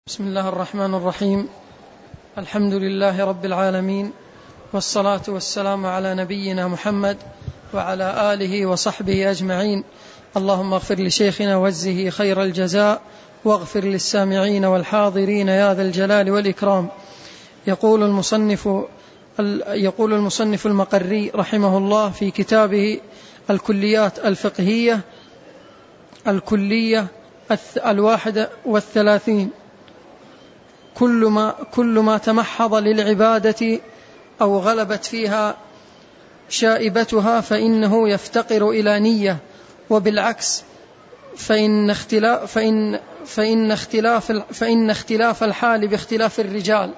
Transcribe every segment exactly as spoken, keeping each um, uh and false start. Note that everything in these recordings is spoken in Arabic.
بسم الله الرحمن الرحيم. الحمد لله رب العالمين، والصلاة والسلام على نبينا محمد وعلى آله وصحبه أجمعين. اللهم اغفر لشيخنا واجزه خير الجزاء، واغفر للسامعين والحاضرين يا ذا الجلال والإكرام. يقول المصنف يقول المصنف المقري رحمه الله في كتابه الكليات الفقهية الكلية الواحدة والثلاثين: كل ما, كل ما تمحض للعبادة أو غلبت فيها شائبتها فإنه يفتقر إلى نية، وبالعكس فإن اختلاف, فإن فإن اختلاف, فإن اختلاف الحال باختلاف الرجال.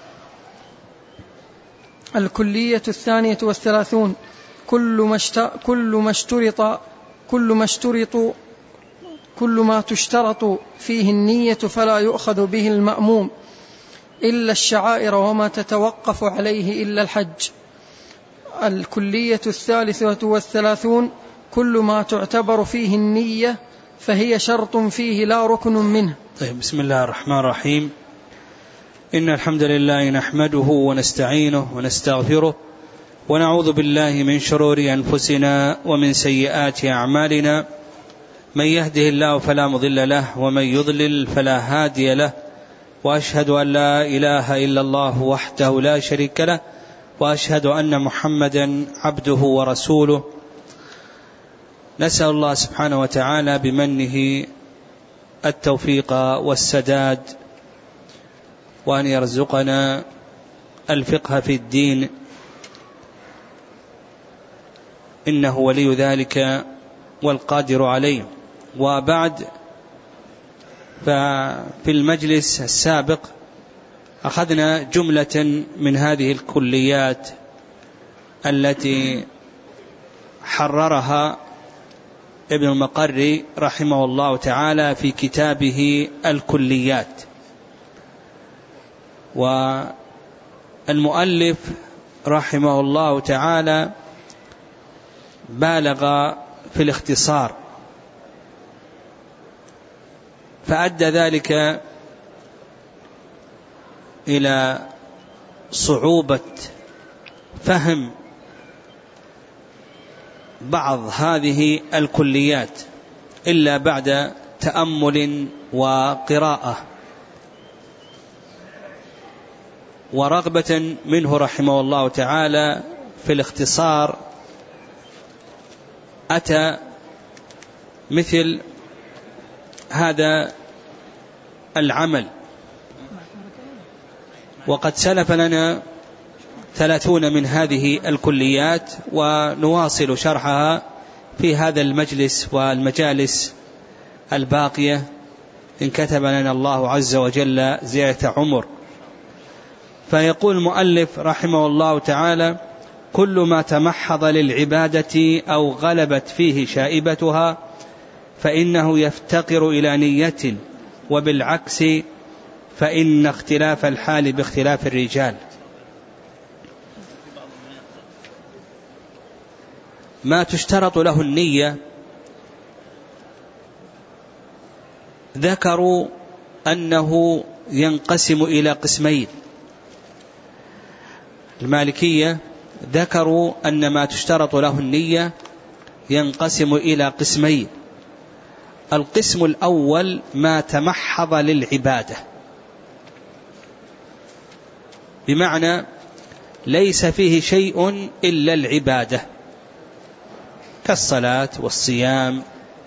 الكلية الثانية والثلاثون: كل ما كل ما اشترط كل ما اشترط كل ما تشترط فيه النية فلا يؤخذ به المأموم إلا الشعائر، وما تتوقف عليه إلا الحج. الكلية الثالثة والثلاثون: كل ما تعتبر فيه النية فهي شرط فيه لا ركن منه. طيب، بسم الله الرحمن الرحيم. إن الحمد لله نحمده ونستعينه ونستغفره، ونعوذ بالله من شرور أنفسنا ومن سيئات أعمالنا. من يهده الله فلا مضل له، ومن يضلل فلا هادي له، وأشهد أن لا إله إلا الله وحده لا شريك له، وأشهد أن محمدا عبده ورسوله. نسأل الله سبحانه وتعالى بمنه التوفيق والسداد، وأن يرزقنا الفقه في الدين، إنه ولي ذلك والقادر عليه. وبعد، ففي المجلس السابق أخذنا جملة من هذه الكليات التي حررها ابن المقري رحمه الله تعالى في كتابه الكليات. والمؤلف رحمه الله تعالى بالغ في الاختصار، فأدى ذلك إلى صعوبة فهم بعض هذه الكليات إلا بعد تأمل وقراءة، ورغبة منه رحمه الله تعالى في الاختصار أتى مثل هذا العمل. وقد سلف لنا ثلاثون من هذه الكليات، ونواصل شرحها في هذا المجلس والمجالس الباقية إن كتب لنا الله عز وجل زيادة عمر. فيقول المؤلف رحمه الله تعالى: كل ما تمحض للعبادة أو غلبت فيه شائبتها فإنه يفتقر إلى نية، وبالعكس فإن اختلاف الحال باختلاف الرجال. ما تشترط له النية ذكروا أنه ينقسم إلى قسمين. المالكية ذكروا أن ما تشترط له النية ينقسم إلى قسمين. القسم الأول ما تمحض للعبادة، بمعنى ليس فيه شيء إلا العبادة، كالصلاة والصيام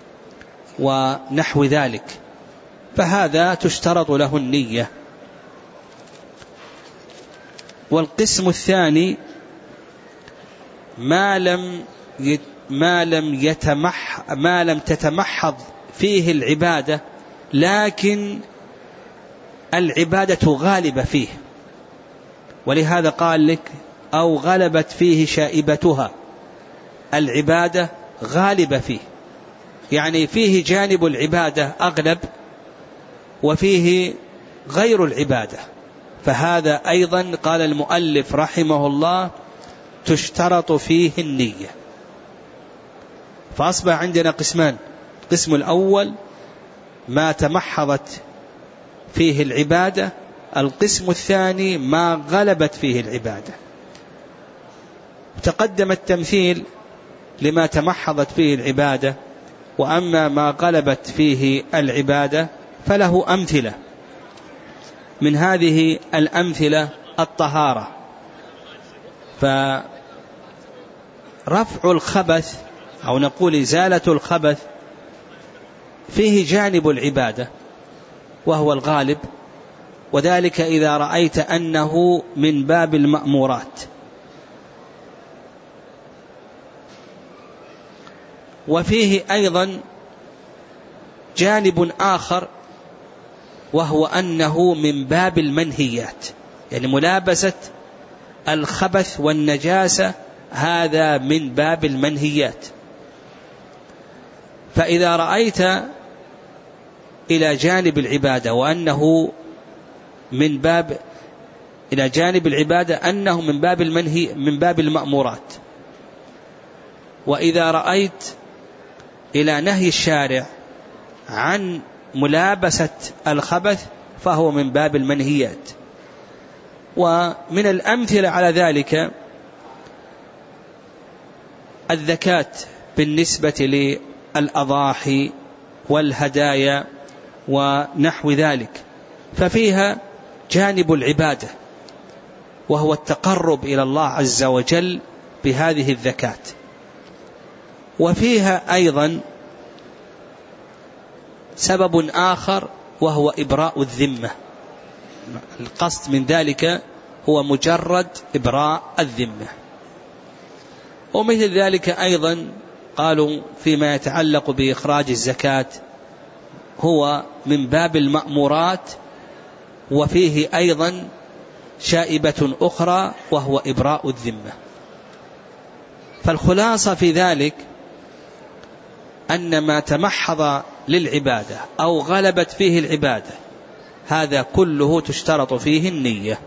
ونحو ذلك، فهذا تشترط له النية. والقسم الثاني ما لم ما لم يتمح ما لم تتمحض فيه العبادة، لكن العبادة غالبة فيه، ولهذا قال لك: أو غلبت فيه شائبتها. العبادة غالبة فيه، يعني فيه جانب العبادة أغلب، وفيه غير العبادة، فهذا أيضا قال المؤلف رحمه الله تشترط فيه النية. فأصبح عندنا قسمان: القسم الأول ما تمحضت فيه العبادة. القسم الثاني ما غلبت فيه العبادة. تقدم التمثيل لما تمحضت فيه العبادة، وأما ما غلبت فيه العبادة فله أمثلة. من هذه الأمثلة الطهارة، فرفع الخبث أو نقول إزالة الخبث فيه جانب العبادة وهو الغالب، وذلك إذا رأيت أنه من باب المأمورات. وفيه أيضا جانب آخر وهو أنه من باب المنهيات، يعني ملابسة الخبث والنجاسة هذا من باب المنهيات. فإذا رأيت إلى جانب العبادة وأنه من باب إلى جانب العبادة أنه من باب المنهي من باب المأمورات، وإذا رأيت إلى نهي الشارع عن ملابسة الخبث فهو من باب المنهيات. ومن الأمثلة على ذلك الزكاة بالنسبة للأضاحي والهدايا ونحو ذلك، ففيها جانب العبادة وهو التقرب إلى الله عز وجل بهذه الزكاة. وفيها أيضا سبب آخر وهو إبراء الذمة. القصد من ذلك هو مجرد إبراء الذمة. ومثل ذلك أيضا قالوا فيما يتعلق بإخراج الزكاة هو من باب المأمورات، وفيه أيضا شائبة أخرى وهو إبراء الذمة. فالخلاصة في ذلك أن ما تمحض للعبادة أو غلبت فيه العبادة هذا كله تشترط فيه النية.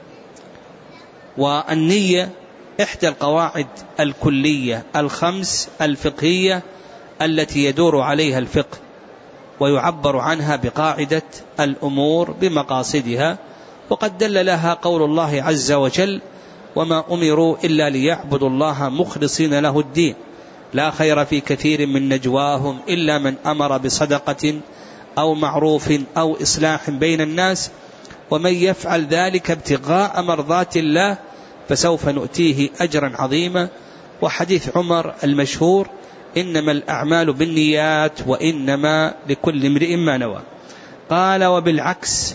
والنية إحدى القواعد الكلية الخمس الفقهية التي يدور عليها الفقه، ويعبر عنها بقاعدة الأمور بمقاصدها. وقد دل لها قول الله عز وجل: وما أمروا إلا ليعبدوا الله مخلصين له الدين لا خير في كثير من نجواهم إلا من أمر بصدقة أو معروف أو إصلاح بين الناس ومن يفعل ذلك ابتغاء مرضات الله فسوف نؤتيه أجرا عظيما. وحديث عمر المشهور: إنما الأعمال بالنيات وإنما لكل امرئ ما نوى. قال: وبالعكس،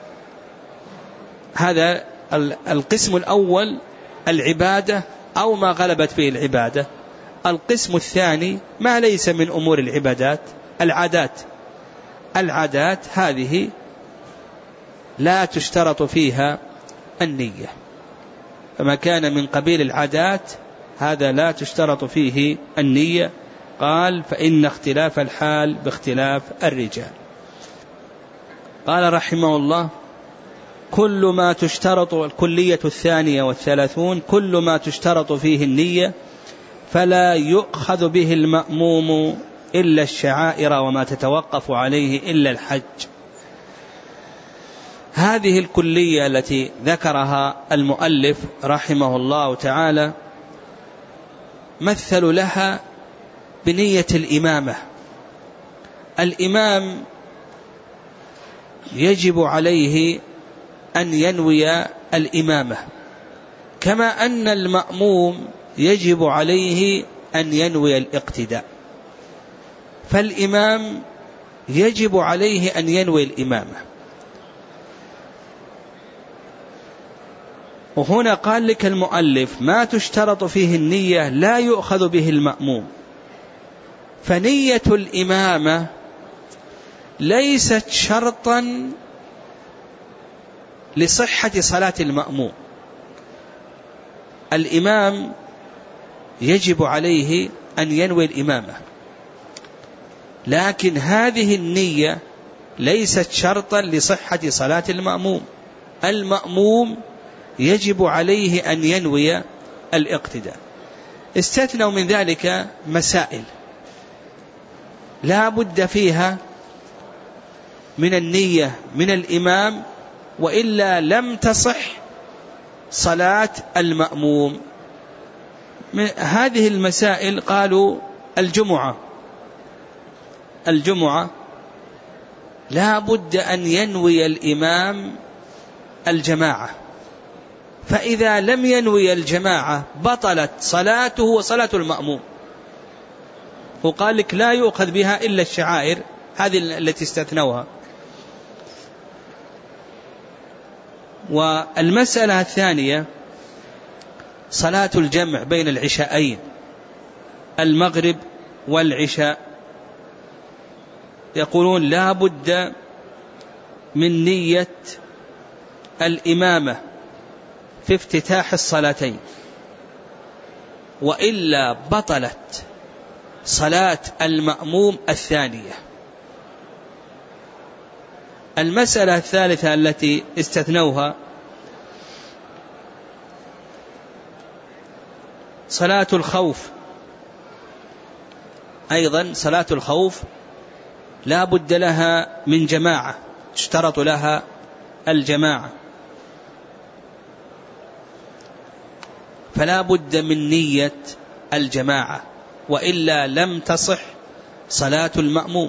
هذا القسم الأول العبادة أو ما غلبت فيه العبادة. القسم الثاني ما ليس من أمور العبادات، العادات. العادات هذه لا تشترط فيها النية، فما كان من قبيل العادات هذا لا تشترط فيه النية. قال: فإن اختلاف الحال باختلاف الرجال. قال رحمه الله: كل ما تشترط، الكلية الثانية والثلاثون، كل ما تشترط فيه النية فلا يؤخذ به المأموم إلا الشعائر وما تتوقف عليه إلا الحج. هذه الكلية التي ذكرها المؤلف رحمه الله تعالى مثل لها بنية الإمامة. الإمام يجب عليه أن ينوي الإمامة، كما أن المأموم يجب عليه أن ينوي الاقتداء. فالإمام يجب عليه أن ينوي الإمامة. وهنا قال لك المؤلف: ما تشترط فيه النية لا يؤخذ به المأموم. فنية الإمامة ليست شرطا لصحة صلاة المأموم. الإمام يجب عليه أن ينوي الإمامة، لكن هذه النية ليست شرطا لصحة صلاة المأموم. المأموم يجب عليه أن ينوي الاقتداء. استثنوا من ذلك مسائل لا بد فيها من النية من الإمام، وإلا لم تصح صلاة المأموم. من هذه المسائل قالوا الجمعة الجمعة لا بد أن ينوي الإمام الجماعة، فإذا لم ينوي الجماعة بطلت صلاته وصلاة المأموم. وقال لك لا يؤخذ بها إلا الشعائر هذه التي استثنوها. والمسألة الثانية صلاة الجمع بين العشاءين، المغرب والعشاء، يقولون لا بد من نية الإمامة في افتتاح الصلاتين، وإلا بطلت صلاة المأموم الثانية. المسألة الثالثة التي استثنوها صلاة الخوف. أيضا صلاة الخوف لا بد لها من جماعة، تشترط لها الجماعة، فلا بد من نية الجماعة، وإلا لم تصح صلاة المأموم.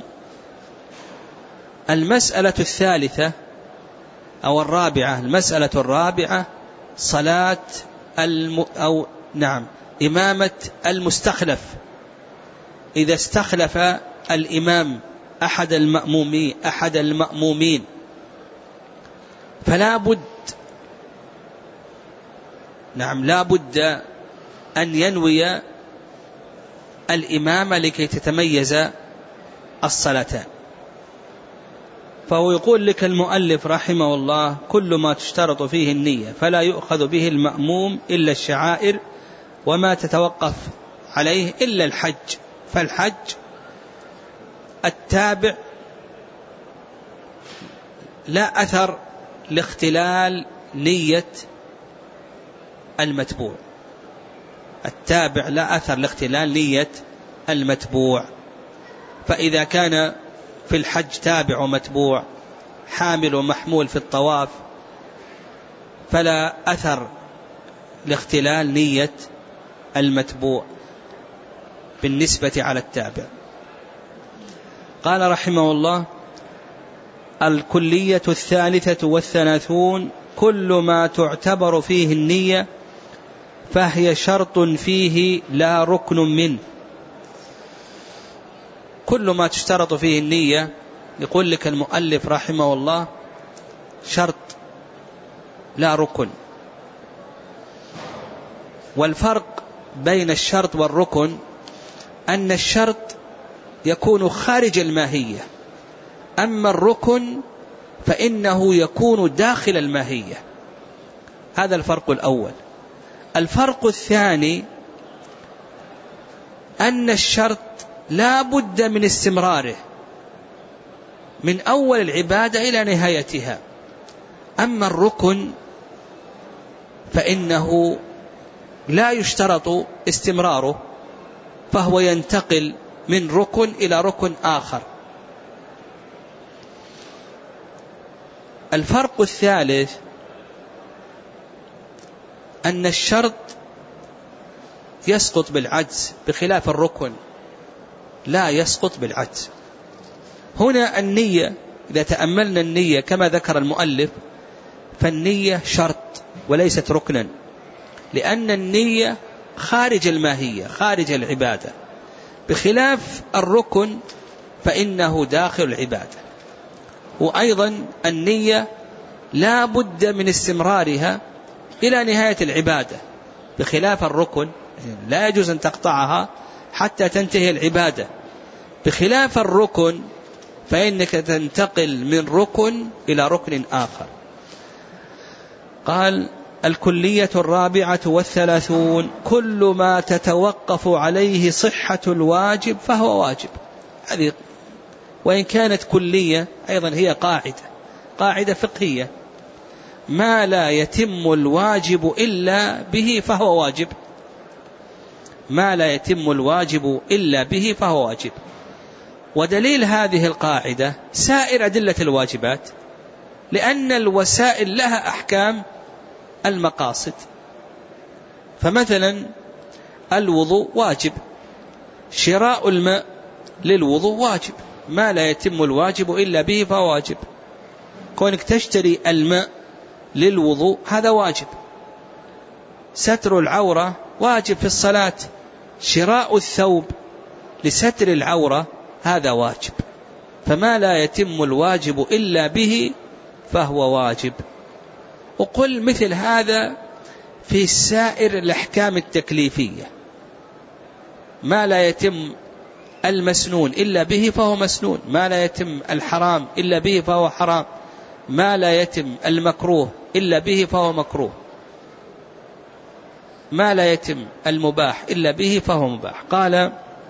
المسألة الثالثة أو الرابعة المسألة الرابعة صلاة الم أو نعم إمامة المستخلف. إذا استخلف الإمام أحد المأمومين أحد المأمومين فلا بد نعم لا بد أن ينوي الإمامة لكي تتميز الصلاتان. فهو يقول لك المؤلف رحمه الله كل ما تشترط فيه النية فلا يؤخذ به المأموم إلا الشعائر، وما تتوقف عليه إلا الحج، فالحج التابع لا أثر لاختلال نية المتبوع، التابع لا أثر لاختلال نية المتبوع. فإذا كان في الحج تابع ومتبوع حامل ومحمول في الطواف فلا أثر لاختلال نية المتبوع بالنسبة على التابع. قال رحمه الله: الكلية الثالثة والثلاثون كل ما تعتبر فيه النية فهي شرط فيه لا ركن منه. كل ما تشترط فيه النية يقول لك المؤلف رحمه الله شرط لا ركن. والفرق بين الشرط والركن أن الشرط يكون خارج الماهية، أما الركن فإنه يكون داخل الماهية. هذا الفرق الأول. الفرق الثاني أن الشرط لا بد من استمراره من أول العبادة إلى نهايتها، أما الركن فإنه لا يشترط استمراره، فهو ينتقل من ركن إلى ركن آخر. الفرق الثالث أن الشرط يسقط بالعجز بخلاف الركن لا يسقط بالعجز. هنا النية إذا تأملنا النية كما ذكر المؤلف فالنية شرط وليست ركنا، لأن النية خارج الماهية خارج العبادة، بخلاف الركن فإنه داخل العبادة. وأيضا النية لا بد من استمرارها إلى نهاية العبادة، بخلاف الركن لا يجوز أن تقطعها حتى تنتهي العبادة. بخلاف الركن فإنك تنتقل من ركن إلى ركن آخر. قال: الكلية الرابعة والثلاثون كل ما تتوقف عليه صحة الواجب فهو واجب. هذه وإن كانت كلية أيضا هي قاعدة قاعدة فقهية: ما لا يتم الواجب إلا به فهو واجب. ما لا يتم الواجب إلا به فهو واجب. ودليل هذه القاعدة سائر أدلة الواجبات، لأن الوسائل لها أحكام المقاصد. فمثلا الوضوء واجب، شراء الماء للوضوء واجب، ما لا يتم الواجب إلا به فهو واجب. كونك تشتري الماء للوضوء هذا واجب. ستر العورة واجب في الصلاة، شراء الثوب لستر العورة هذا واجب. فما لا يتم الواجب إلا به فهو واجب. وقل مثل هذا في سائر الأحكام التكليفية، ما لا يتم المسنون إلا به فهو مسنون، ما لا يتم الحرام إلا به فهو حرام، ما لا يتم المكروه إلا به فهو مكروه، ما لا يتم المباح إلا به فهو مباح. قال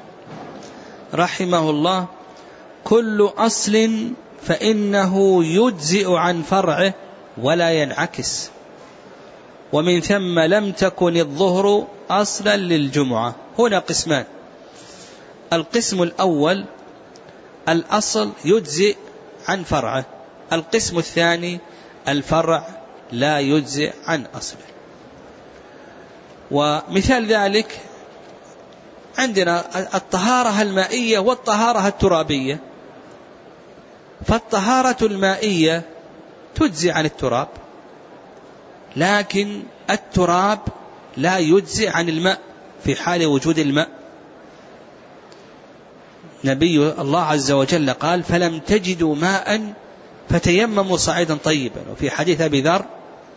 رحمه الله: كل أصل فإنه يجزئ عن فرعه ولا ينعكس، ومن ثم لم تكن الظهر أصلا للجمعة. هنا قسمان: القسم الأول الأصل يجزئ عن فرعه، القسم الثاني الفرع لا يجزئ عن أصله. ومثال ذلك عندنا الطهارة المائية والطهارة الترابية. فالطهارة المائية تجزئ عن التراب، لكن التراب لا يجزئ عن الماء في حال وجود الماء. نبي الله عز وجل قال: فلم تجدوا ماء فتيمموا صعيدا طيبا. وفي حديث أبي ذر: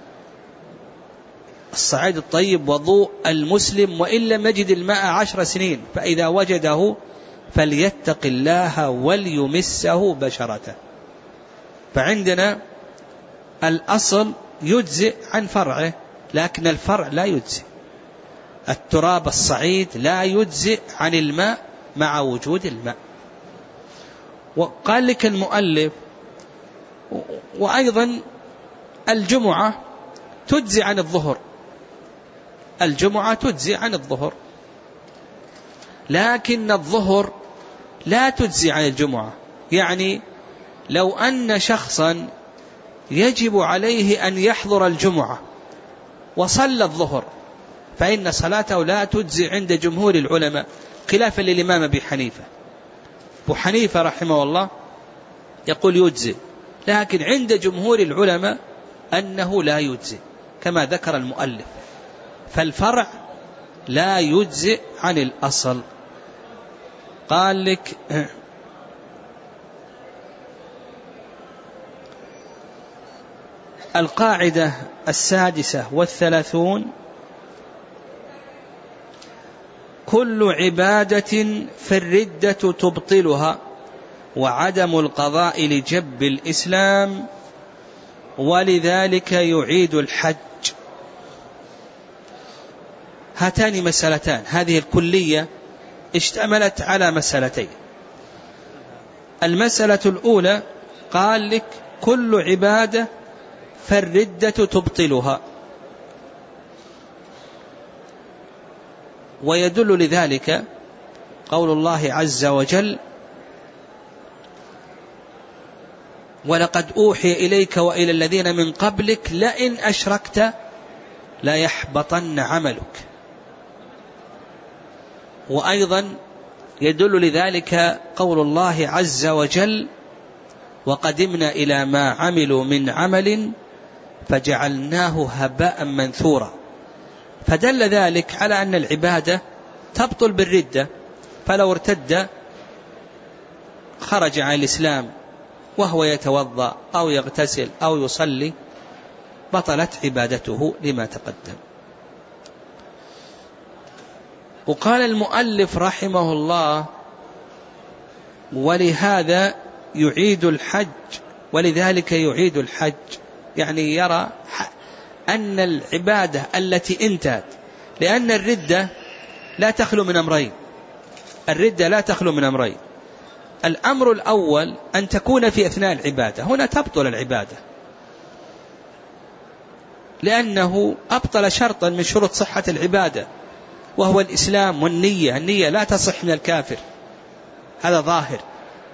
الصعيد الطيب وضوء المسلم وإن لم يجد الماء عشر سنين، فإذا وجده فليتق الله وليمسه بشرته. فعندنا الأصل يجزئ عن فرعه، لكن الفرع لا يجزئ. التراب الصعيد لا يجزئ عن الماء مع وجود الماء. وقال لك المؤلف: وأيضا الجمعة تجزئ عن الظهر، الجمعة تجزئ عن الظهر، لكن الظهر لا تجزئ عن الجمعة. يعني لو أن شخصا يجب عليه أن يحضر الجمعة وصلى الظهر فإن صلاته لا تجزئ عند جمهور العلماء، خلافا للإمام أبي حنيفة. أبو حنيفة رحمه الله يقول يجزئ، لكن عند جمهور العلماء أنه لا يجزئ كما ذكر المؤلف. فالفرع لا يجزئ عن الأصل. قال لك: القاعدة السادسة والثلاثون: كل عبادة فالردة تبطلها، وعدم القضاء لجب الإسلام، ولذلك يعيد الحج. هاتان مسألتان، هذه الكلية اشتملت على مسألتين. المسألة الأولى قال لك: كل عبادة فالردة تبطلها، ويدل لذلك قول الله عز وجل: ولقد أوحي إليك وإلى الذين من قبلك لئن أشركت ليحبطن عملك. وأيضا يدل لذلك قول الله عز وجل: وقدمنا إلى ما عملوا من عمل فجعلناه هباء منثورا. فدل ذلك على أن العبادة تبطل بالردة، فلو ارتد خرج عن الإسلام وهو يتوضأ أو يغتسل أو يصلي بطلت عبادته لما تقدم. وقال المؤلف رحمه الله: ولهذا يعيد الحج، ولذلك يعيد الحج. يعني يرى أن العبادة التي انتهت، لأن الردة لا تخلو من أمرين، الردة لا تخلو من أمرين. الأمر الأول أن تكون في أثناء العبادة، هنا تبطل العبادة، لأنه أبطل شرطا من شروط صحة العبادة وهو الإسلام والنية. النية لا تصح من الكافر، هذا ظاهر.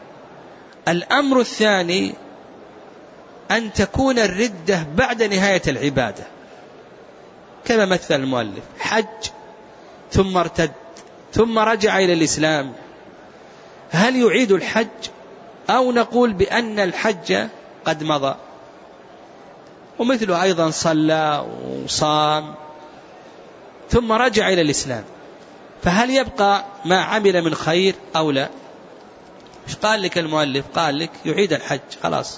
الأمر الثاني أن تكون الردة بعد نهاية العبادة، كما مثل المؤلف: حج ثم ارتد ثم رجع إلى الإسلام، هل يعيد الحج أو نقول بأن الحج قد مضى؟ ومثله أيضا صلى وصام ثم رجع إلى الإسلام، فهل يبقى ما عمل من خير أو لا؟ إيش قال لك المؤلف؟ قال لك يعيد الحج، خلاص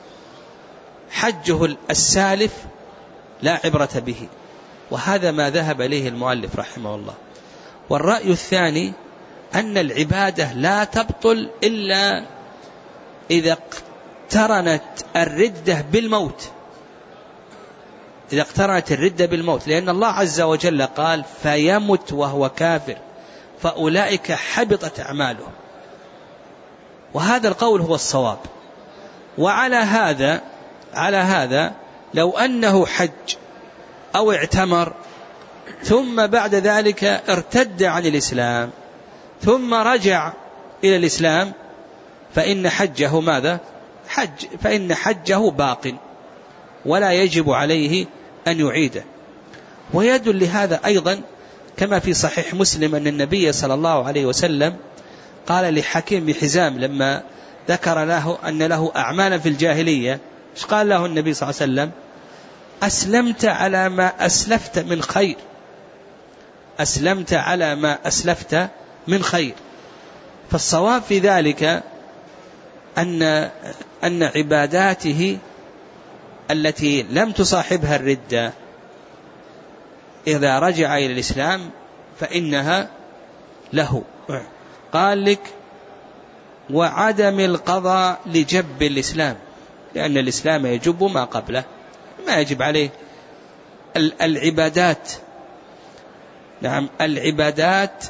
حجه السالف لا عبرة به، وهذا ما ذهب إليه المؤلف رحمه الله. والرأي الثاني أن العبادة لا تبطل إلا إذا اقترنت الردة بالموت، إذا اقترنت الردة بالموت، لأن الله عز وجل قال: فيمت وهو كافر فأولئك حبطت أعماله. وهذا القول هو الصواب. وعلى هذا على هذا لو أنه حج أو اعتمر ثم بعد ذلك ارتد عن الإسلام ثم رجع إلى الإسلام، فإن حجه ماذا؟ حج فإن حجه باق ولا يجب عليه أن يعيده. ويدل لهذا أيضا كما في صحيح مسلم أن النبي صلى الله عليه وسلم قال لحكيم بن حزام لما ذكر له أن له أعمالا في الجاهلية، إيش قال له النبي صلى الله عليه وسلم؟ أسلمت على ما أسلفت من خير، أسلمت على ما أسلفت من خير. فالصواب في ذلك أن أن عباداته التي لم تصاحبها الردة إذا رجع إلى الإسلام فإنها له. قال لك: وعدم القضاء لجب الإسلام، لأن الإسلام يجب ما قبله، ما يجب عليه. العبادات نعم العبادات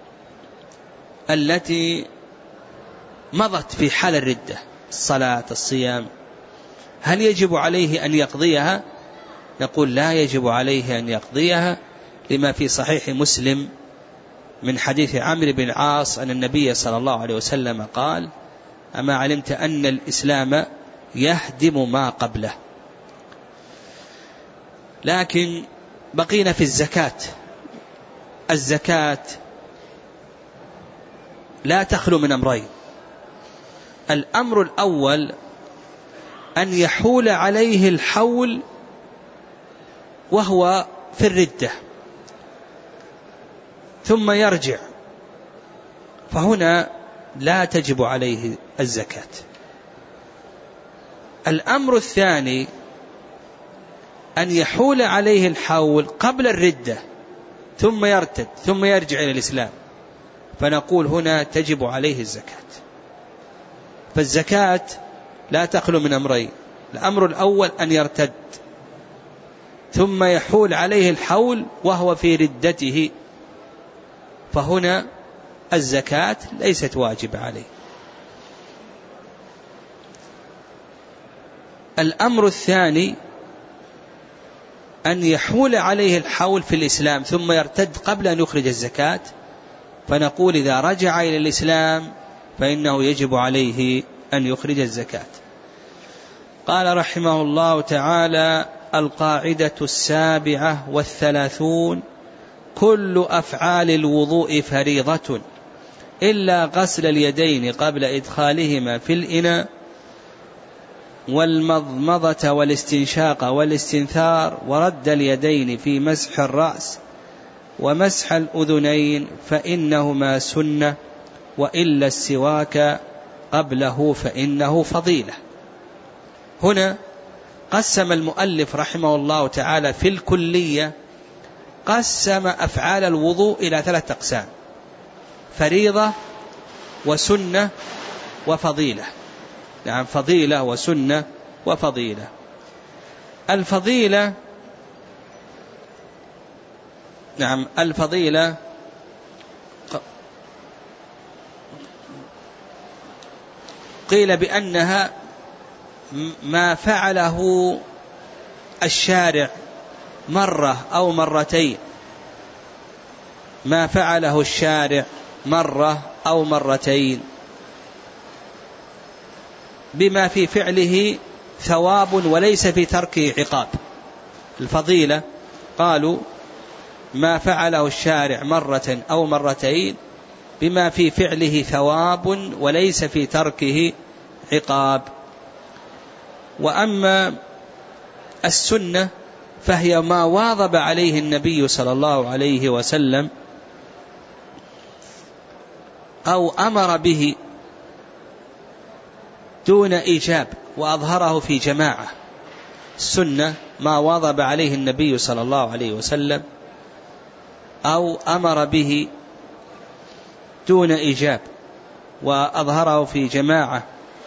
التي مضت في حال الردة، الصلاة الصيام، هل يجب عليه أن يقضيها؟ نقول لا يجب عليه أن يقضيها، لما في صحيح مسلم من حديث عمرو بن العاص أن النبي صلى الله عليه وسلم قال: أما علمت أن الإسلام يهدم ما قبله. لكن بقينا في الزكاة. الزكاة لا تخلو من أمرين: الأمر الأول أن يحول عليه الحول وهو في الردة ثم يرجع، فهنا لا تجب عليه الزكاة. الأمر الثاني أن يحول عليه الحول قبل الردة ثم يرتد ثم يرجع إلى الإسلام، فنقول هنا تجب عليه الزكاة. فالزكاة لا تخلو من أمرين: الأمر الأول أن يرتد ثم يحول عليه الحول وهو في ردته، فهنا الزكاة ليست واجبة عليه. الأمر الثاني أن يحول عليه الحول في الإسلام ثم يرتد قبل أن يخرج الزكاة، فنقول إذا رجع إلى الإسلام فإنه يجب عليه أن يخرج الزكاة. قال رحمه الله تعالى: القاعدة السابعة والثلاثون: كل أفعال الوضوء فريضة إلا غسل اليدين قبل إدخالهما في الإناء، والمضمضة والاستنشاق والاستنثار، ورد اليدين في مسح الرأس ومسح الأذنين فإنهما سنة، وإلا السواك قبله فإنه فضيلة. هنا قسم المؤلف رحمه الله تعالى في الكلية، قسم أفعال الوضوء إلى ثلاثة أقسام: فريضة وسنة وفضيلة. نعم، فضيلة وسنة وفضيلة. الفضيلة نعم الفضيلة قيل بأنها ما فعله الشارع مرة أو مرتين، ما فعله الشارع مرة أو مرتين. بما في فعله ثواب وليس في تركه عقاب. الفضيلة قالوا ما فعله الشارع مرة أو مرتين بما في فعله ثواب وليس في تركه عقاب. وأما السنة فهي ما واظب عليه النبي صلى الله عليه وسلم أو أمر به دون إيجاب وأظهره في جماعة. السنة ما واظب عليه النبي صلى الله عليه وسلم أو أمر به دون إيجاب وأظهره في جماعة.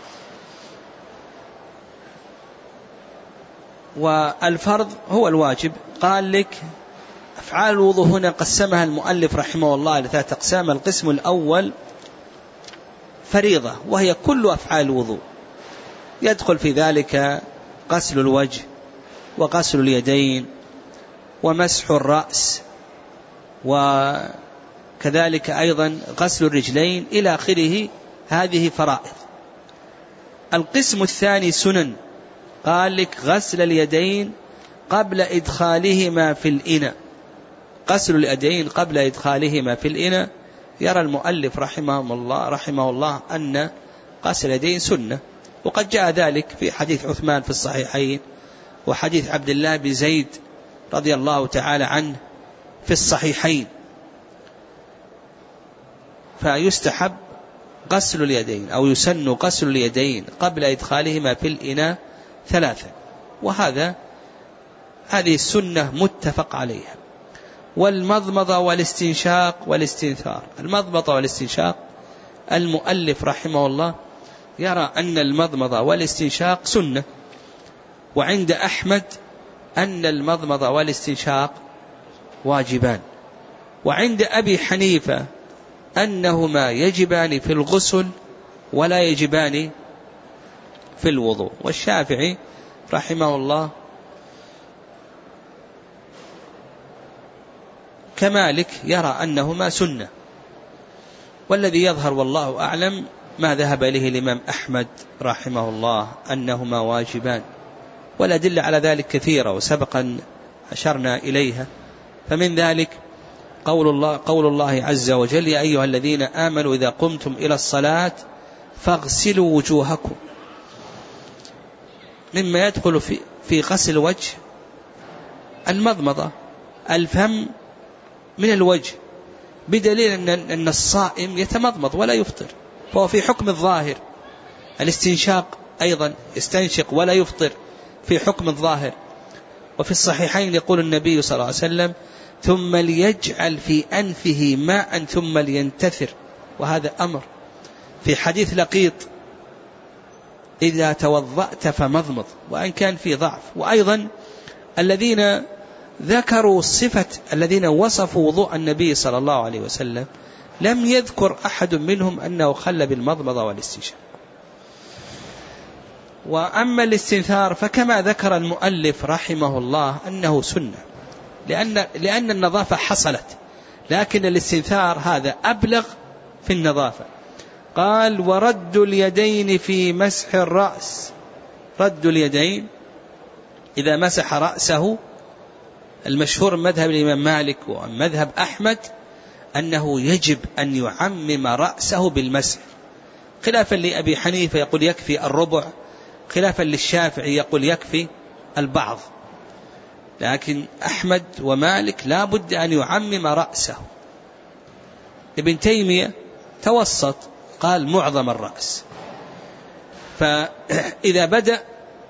والفرض هو الواجب. قال لك أفعال الوضوء هنا قسمها المؤلف رحمه الله إلى ثلاثة أقسام. القسم الأول فريضة وهي كل أفعال الوضوء، يدخل في ذلك غسل الوجه وغسل اليدين ومسح الرأس وكذلك أيضا غسل الرجلين إلى آخره، هذه فرائض. القسم الثاني سنن، قال لك غسل اليدين قبل إدخالهما في الإناء. غسل اليدين قبل إدخالهما في الإناء يرى المؤلف رحمه الله رحمه الله أن غسل اليدين سنة، وقد جاء ذلك في حديث عثمان في الصحيحين وحديث عبد الله بن زيد رضي الله تعالى عنه في الصحيحين. فيستحب غسل اليدين أو يسن غسل اليدين قبل إدخالهما في الإناء ثلاثة، وهذا هذه السنة متفق عليها. والمضمضة والاستنشاق والاستنثار. المضمضة والاستنشاق المؤلف رحمه الله يرى أن المضمضة والاستنشاق سنة، وعند أحمد أن المضمضة والاستنشاق واجبان، وعند أبي حنيفة أنهما يجبان في الغسل ولا يجبان في الوضوء. والشافعي رحمه الله كمالك يرى أنهما سنة، والذي يظهر والله أعلم ما ذهب إليه الإمام أحمد رحمه الله أنهما واجبان، والأدلة على ذلك كثيرة وسبقا أشرنا إليها. فمن ذلك قول الله, قول الله عز وجل يا أيها الذين آمنوا إذا قمتم إلى الصلاة فاغسلوا وجوهكم، مما يدخل في, في غسل الوجه المضمضة الفم من الوجه، بدليل أن الصائم يتمضمض ولا يفطر، فهو في حكم الظاهر. الاستنشاق أيضا يستنشق ولا يفطر في حكم الظاهر. وفي الصحيحين يقول النبي صلى الله عليه وسلم ثم ليجعل في أنفه ماء ثم لينتثر، وهذا أمر. في حديث لقيط إذا توضأت فمضمض، وأن كان في ضعف. وأيضا الذين ذكروا صفة الذين وصفوا وضوء النبي صلى الله عليه وسلم لم يذكر أحد منهم أنه خل بالمضمضة والاستنشاق. وأما الاستنثار فكما ذكر المؤلف رحمه الله أنه سنة، لأن, لأن النظافة حصلت، لكن الاستنثار هذا أبلغ في النظافة. قال ورد اليدين في مسح الرأس. رد اليدين إذا مسح رأسه، المشهور مذهب الإمام مالك ومذهب أحمد أنه يجب أن يعمم رأسه بالمسح، خلافا لأبي حنيفة يقول يكفي الربع، خلافا للشافعي يقول يكفي البعض، لكن أحمد ومالك لا بد أن يعمم رأسه. ابن تيمية توسط قال معظم الرأس، فإذا بدأ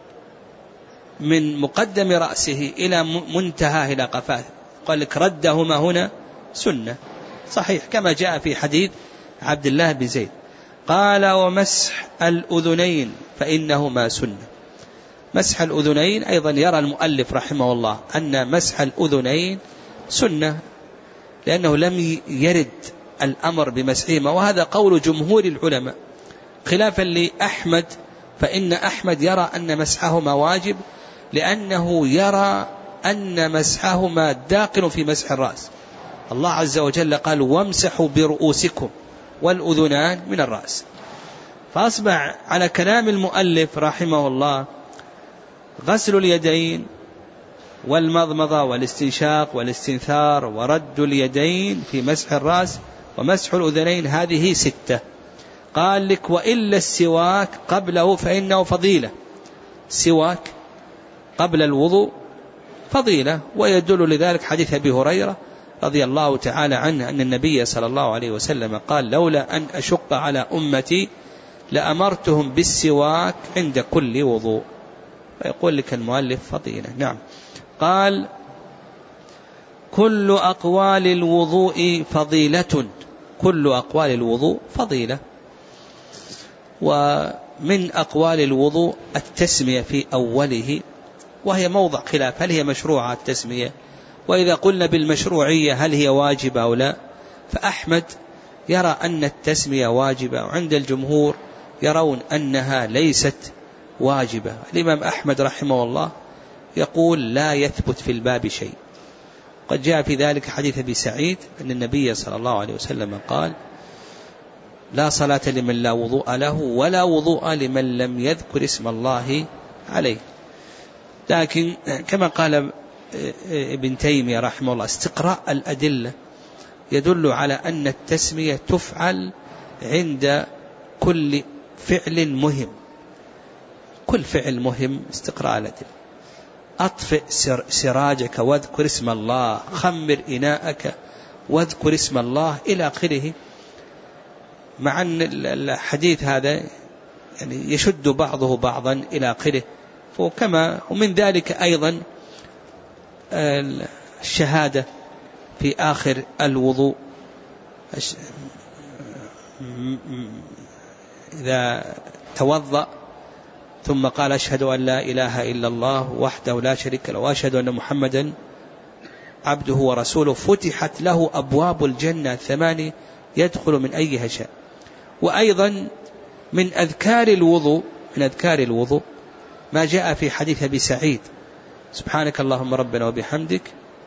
من مقدم رأسه إلى منتهى إلى قفاه قال لك ردهما هنا سنة صحيح، كما جاء في حديث عبد الله بن زيد. قال ومسح الأذنين فإنهما سنة. مسح الأذنين أيضا يرى المؤلف رحمه الله أن مسح الأذنين سنة، لأنه لم يرد الأمر بمسحهما، وهذا قول جمهور العلماء، خلافا لأحمد فإن أحمد يرى أن مسحهما واجب، لأنه يرى أن مسحهما داخل في مسح الرأس. الله عز وجل قال وامسحوا برؤوسكم والأذنان من الرأس. فأصبح على كلام المؤلف رحمه الله غسل اليدين والمضمضة والاستنشاق والاستنثار ورد اليدين في مسح الرأس ومسح الأذنين هذه ستة. قال لك وإلا السواك قبله فإنه فضيلة، السواك قبل الوضوء فضيلة، ويدل لذلك حديث أبي هريرة رضي الله تعالى عنه أن النبي صلى الله عليه وسلم قال لولا أن أشق على أمتي لأمرتهم بالسواك عند كل وضوء. فيقول لك المؤلف فضيلة. نعم. قال كل أقوال الوضوء فضيلة، كل أقوال الوضوء فضيلة. ومن أقوال الوضوء التسمية في أوله، وهي موضع خلاف هل هي مشروعة التسمية، وإذا قلنا بالمشروعية هل هي واجبة أو لا، فأحمد يرى أن التسمية واجبة، وعند الجمهور يرون أنها ليست واجبة. الإمام أحمد رحمه الله يقول لا يثبت في الباب شيء. قد جاء في ذلك حديث أبي سعيد أن النبي صلى الله عليه وسلم قال لا صلاة لمن لا وضوء له ولا وضوء لمن لم يذكر اسم الله عليه. لكن كما قال ابن تيمية رحمه الله استقراء الأدلة يدل على أن التسمية تفعل عند كل فعل مهم، كل فعل مهم استقراء الأدلة. أطفئ سراجك واذكر اسم الله، خمر إناءك واذكر اسم الله إلى آخره. مع أن الحديث هذا يعني يشد بعضه بعضا إلى آخره. وكما ومن ذلك أيضا الشهادة في آخر الوضوء، إذا توضأ ثم قال أشهد أن لا إله إلا الله وحده لا شريك له وأشهد أن محمدا عبده ورسوله فتحت له أبواب الجنة الثمانية يدخل من أيها شاء. وأيضا من أذكار الوضوء من أذكار الوضوء ما جاء في حديث أبي سعيد سبحانك اللهم ربنا وبحمدك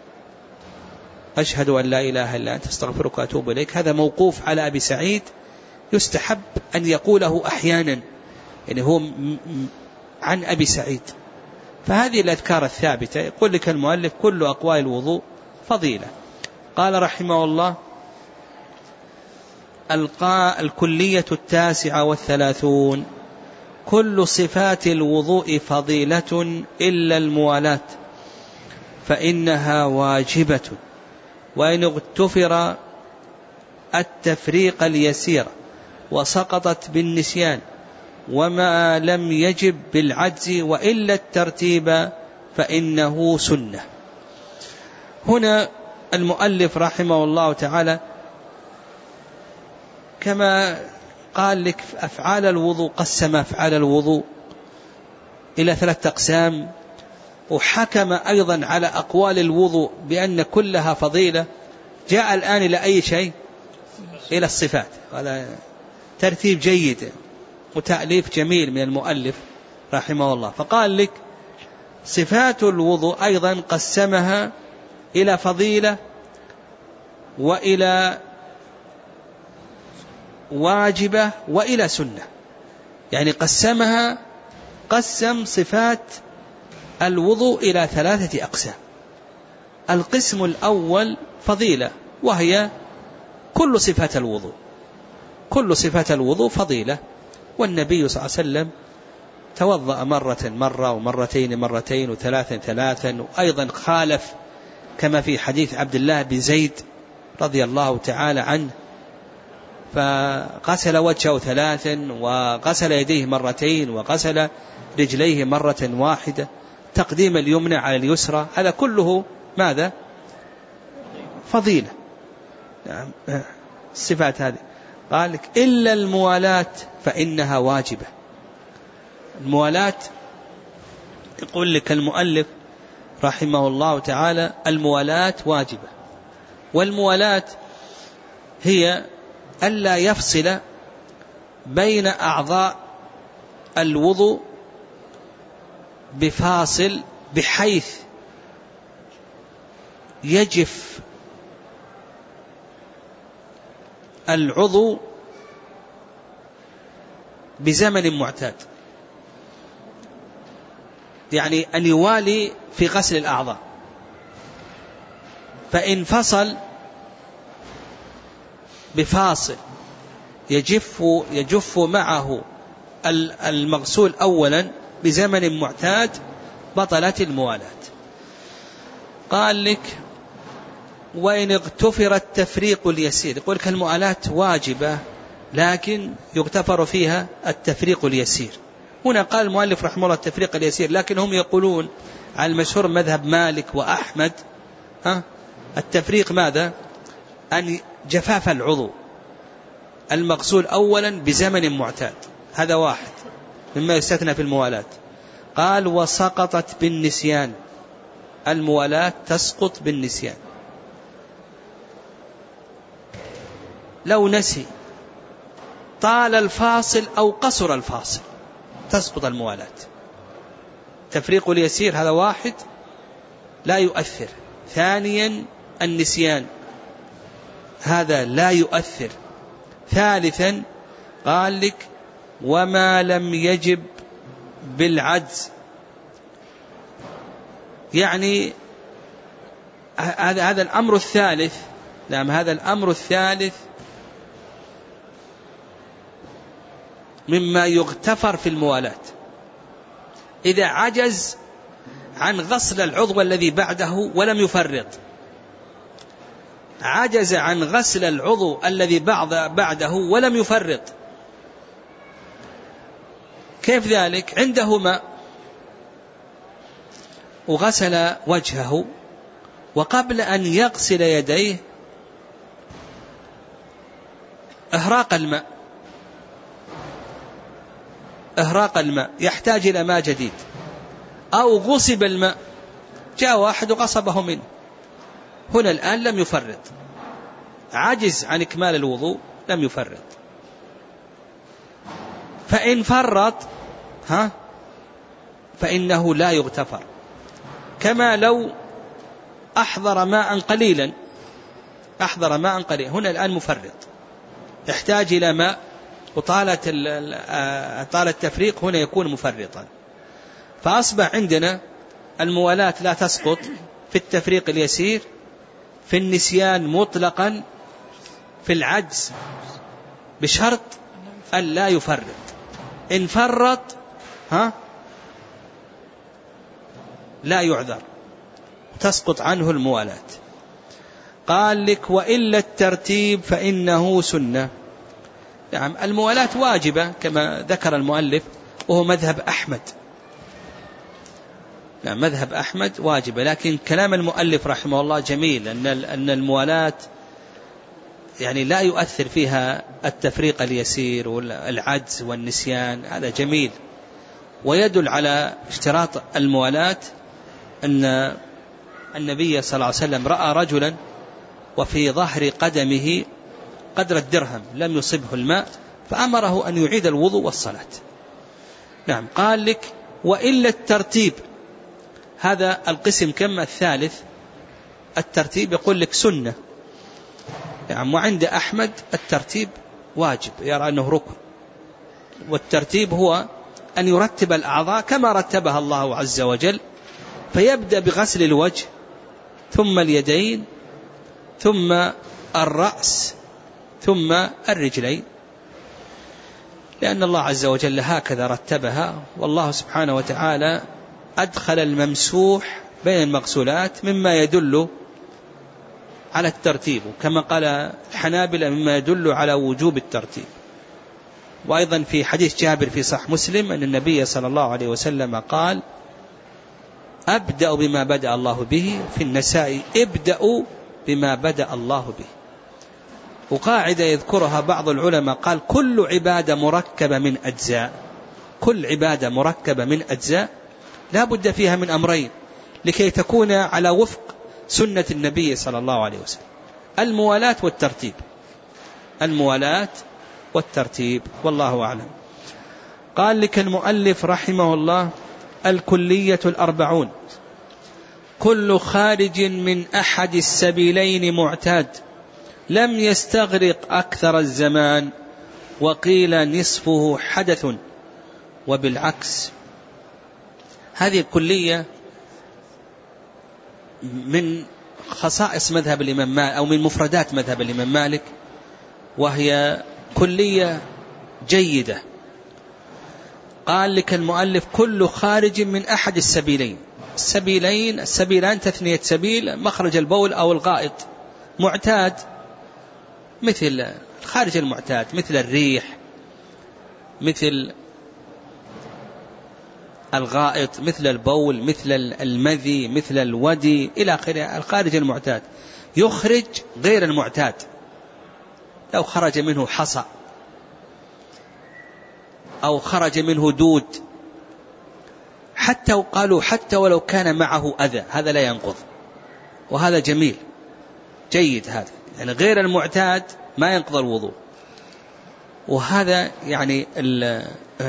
أشهد أن لا إله إلا أنت أستغفرك وأتوب إليك. هذا موقوف على أبي سعيد، يستحب أن يقوله أحيانا، يعني هو عن أبي سعيد. فهذه الأذكار الثابتة يقول لك المؤلف كل أقوال الوضوء فضيلة. قال رحمه الله الكلية التاسعة والثلاثون كل صفات الوضوء فضيلة إلا الموالاة فإنها واجبة، وإن اغتفر التفريق اليسير وسقطت بالنسيان وما لم يجب بالعجز وإلا الترتيب فإنه سنة. هنا المؤلف رحمه الله تعالى كما قال لك أفعال الوضوء قسم أفعال الوضوء إلى ثلاثة أقسام، وحكم أيضا على أقوال الوضوء بأن كلها فضيلة. جاء الآن إلى أي شيء؟ إلى الصفات. هذا ترتيب جيد وتأليف جميل من المؤلف رحمه الله. فقال لك صفات الوضوء أيضا قسمها إلى فضيلة وإلى واجبة وإلى سنة، يعني قسمها قسم صفات الوضوء إلى ثلاثة أقسام. القسم الأول فضيلة، وهي كل صفات الوضوء، كل صفات الوضوء فضيلة. والنبي صلى الله عليه وسلم توضأ مرة مرة ومرتين مرتين وثلاثا ثلاثا، وأيضا خالف كما في حديث عبد الله بن زيد رضي الله تعالى عنه، فغسل وجهه ثلاثا وغسل يديه مرتين وغسل رجليه مرة واحدة، تقديم اليمنى على اليسرى، هذا كله ماذا؟ فضيلة. نعم الصفات هذه. قال لك إلا الموالاة فإنها واجبة. الموالاة يقول لك المؤلف رحمه الله تعالى الموالاة واجبة، والموالاة هي ألا يفصل بين أعضاء الوضوء بفاصل بحيث يجف العضو بزمن معتاد، يعني أن يوالي في غسل الأعضاء، فإن فصل بفاصل يجف يجف معه المغسول أولا بزمن معتاد بطلت الموالاة. قال لك وإن اغتفر التفريق اليسير، يقول لك الموالاة واجبة لكن يغتفر فيها التفريق اليسير. هنا قال المؤلف رحمه الله التفريق اليسير، لكن هم يقولون على المشهور مذهب مالك وأحمد ها التفريق ماذا؟ أن جفاف العضو المغسول أولا بزمن معتاد، هذا واحد مما يستثنى في الموالاة. قال وسقطت بالنسيان، الموالاة تسقط بالنسيان، لو نسي طال الفاصل أو قصر الفاصل تسقط الموالاة. تفريق اليسير هذا واحد لا يؤثر. ثانيا النسيان هذا لا يؤثر. ثالثا قال لك وما لم يجب بالعجز، يعني هذا هذا الأمر الثالث. نعم هذا الأمر الثالث مما يغتفر في الموالاة. إذا عجز عن غسل العضو الذي بعده ولم يفرط، عجز عن غسل العضو الذي بعده ولم يفرط، كيف ذلك؟ عنده ماء وغسل وجهه، وقبل أن يغسل يديه إهراق الماء إهراق الماء يحتاج إلى ماء جديد، أو غصب الماء جاء واحد وغصبه منه، هنا الآن لم يفرط، عجز عن إكمال الوضوء لم يفرط. فإن فرط ها فإنه لا يغتفر، كما لو أحضر ماء قليلا أحضر ماء قليلا هنا الآن مفرط، يحتاج إلى ماء وطالت طال التفريق هنا يكون مفرطا. فأصبح عندنا الموالاة لا تسقط في التفريق اليسير، في النسيان مطلقا، في العجز بشرط أن لا يفرط. إن فرط ها لا يعذر، تسقط عنه الموالاة. قال لك وإلا الترتيب فإنه سنة. نعم الموالاة واجبة كما ذكر المؤلف، وهو مذهب أحمد. نعم مذهب أحمد واجبة، لكن كلام المؤلف رحمه الله جميل، أن أن الموالاة يعني لا يؤثر فيها التفريق اليسير والعجز والنسيان، هذا جميل، ويدل على اشتراط الموالاة أن النبي صلى الله عليه وسلم رأى رجلا وفي ظهر قدمه قدر الدرهم لم يصبه الماء، فأمره أن يعيد الوضوء والصلاة. نعم قال لك وإلا الترتيب، هذا القسم كم الثالث، الترتيب يقول لك سنة. نعم وعند أحمد الترتيب واجب، يرى أنه ركن، والترتيب هو أن يرتب الأعضاء كما رتبها الله عز وجل، فيبدأ بغسل الوجه ثم اليدين ثم الرأس ثم الرجلين، لأن الله عز وجل هكذا رتبها. والله سبحانه وتعالى أدخل الممسوح بين المغسولات مما يدل على الترتيب، كما قال الحنابلة مما يدل على وجوب الترتيب. وأيضا في حديث جابر في صحيح مسلم أن النبي صلى الله عليه وسلم قال أبدأ بما بدأ الله به، في النساء ابدأوا بما بدأ الله به. وقاعدة يذكرها بعض العلماء قال كل عبادة مركبة من أجزاء، كل عبادة مركبة من أجزاء لا بد فيها من أمرين لكي تكون على وفق سنة النبي صلى الله عليه وسلم: الموالاة والترتيب، الموالاة والترتيب، والله أعلم. قال لك المؤلف رحمه الله: الكلية الأربعون: كل خارج من أحد السبيلين معتاد، لم يستغرق أكثر الزمان، وقيل نصفه حدث وبالعكس. هذه الكلية من خصائص مذهب الإمام مالك أو من مفردات مذهب الإمام مالك، وهي كلية جيدة. قال لك المؤلف كل خارج من أحد السبيلين. السبيلين السبيلان تثنية سبيل، مخرج البول أو الغائط معتاد، مثل الخارج المعتاد مثل الريح، مثل الغائط، مثل البول، مثل المذي، مثل الودي إلى آخره. الخارج المعتاد. يخرج غير المعتاد، لو خرج منه حصى أو خرج منه دود، حتى وقالوا حتى ولو كان معه أذى، هذا لا ينقض. وهذا جميل جيد، هذا يعني غير المعتاد ما ينقض الوضوء. وهذا يعني ال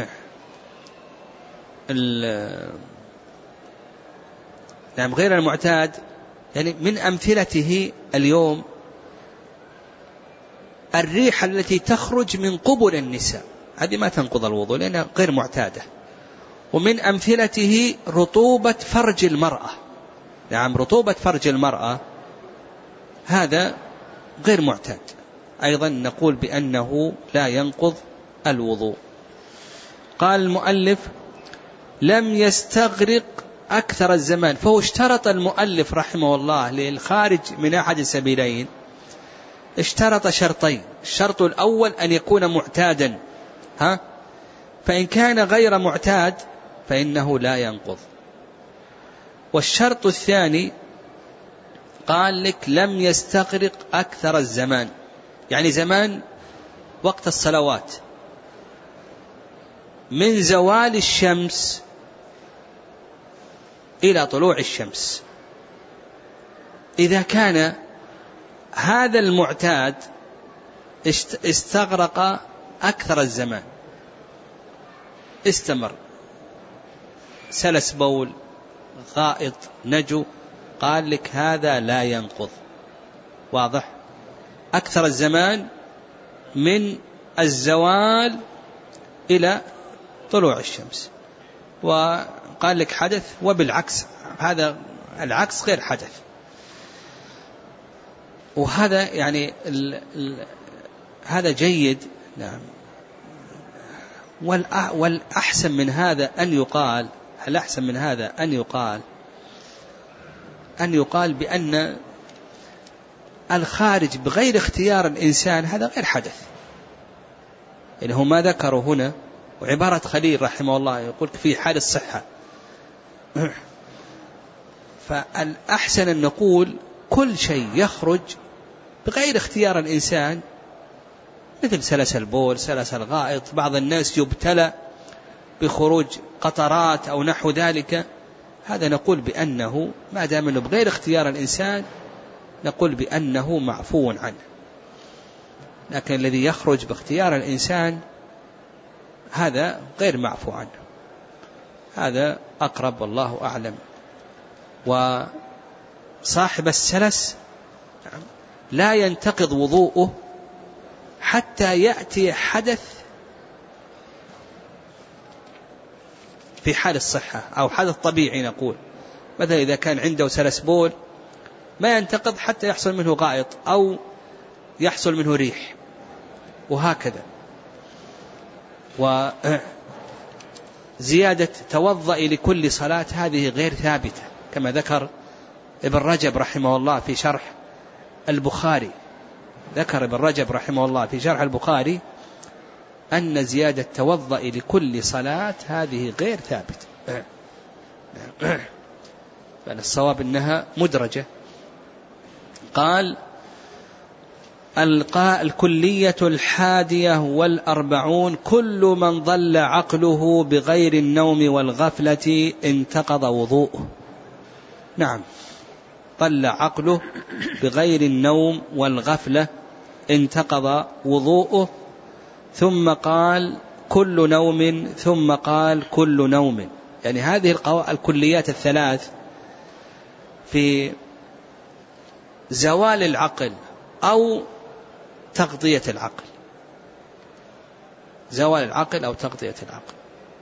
ال نعم غير المعتاد، يعني من أمثلته اليوم الريح التي تخرج من قبل النساء، هذه ما تنقض الوضوء لأنها غير معتادة. ومن أمثلته رطوبة فرج المرأة، نعم رطوبة فرج المرأة هذا غير معتاد، أيضا نقول بأنه لا ينقض الوضوء. قال المؤلف لم يستغرق أكثر الزمان، فهو اشترط المؤلف رحمه الله للخارج من أحد السبيلين اشترط شرطين. الشرط الأول أن يكون معتادا، ها فإن كان غير معتاد فإنه لا ينقض. والشرط الثاني قال لك لم يستغرق أكثر الزمان، يعني زمان وقت الصلوات من زوال الشمس إلى طلوع الشمس. إذا كان هذا المعتاد استغرق أكثر الزمان، استمر سلس بول غائط نجو، قال لك هذا لا ينقض. واضح؟ أكثر الزمان من الزوال إلى طلوع الشمس. وقال لك حدث، وبالعكس هذا العكس غير حدث. وهذا يعني ال ال هذا جيد. نعم. والأحسن من هذا أن يقال الأحسن من هذا أن يقال أن يقال بأن الخارج بغير اختيار الإنسان هذا غير حدث. يعني هو ما ذكره هنا، وعبارة خليل رحمه الله يقول في حال الصحة. فالأحسن أن نقول كل شيء يخرج بغير اختيار الإنسان، مثل سلس البول، سلس الغائط. بعض الناس يبتلى بخروج قطرات أو نحو ذلك، هذا نقول بأنه ما دام أنه بغير اختيار الإنسان نقول بأنه معفو عنه. لكن الذي يخرج باختيار الإنسان هذا غير معفو عنه. هذا أقرب والله أعلم. وصاحب السلس لا ينتقض وضوءه حتى يأتي حدث في حال الصحة أو حدث طبيعي. نقول مثلا إذا كان عنده سلس بول ما ينتقض حتى يحصل منه غائط أو يحصل منه ريح، وهكذا. وزيادة توضأ لكل صلاة هذه غير ثابتة، كما ذكر ابن رجب رحمه الله في شرح البخاري. ذكر ابن رجب رحمه الله في شرح البخاري أن زيادة توضأ لكل صلاة هذه غير ثابتة، بل الصواب أنها مدرجة. قال الكلية الحادية والأربعون كل من ضل عقله بغير النوم والغفلة انتقض وضوءه. نعم، ضل عقله بغير النوم والغفلة انتقض وضوءه. ثم قال كل نوم، ثم قال كل نوم. يعني هذه الكليات الثلاث في زوال العقل أو تغطية العقل. زوال العقل أو تغطية العقل.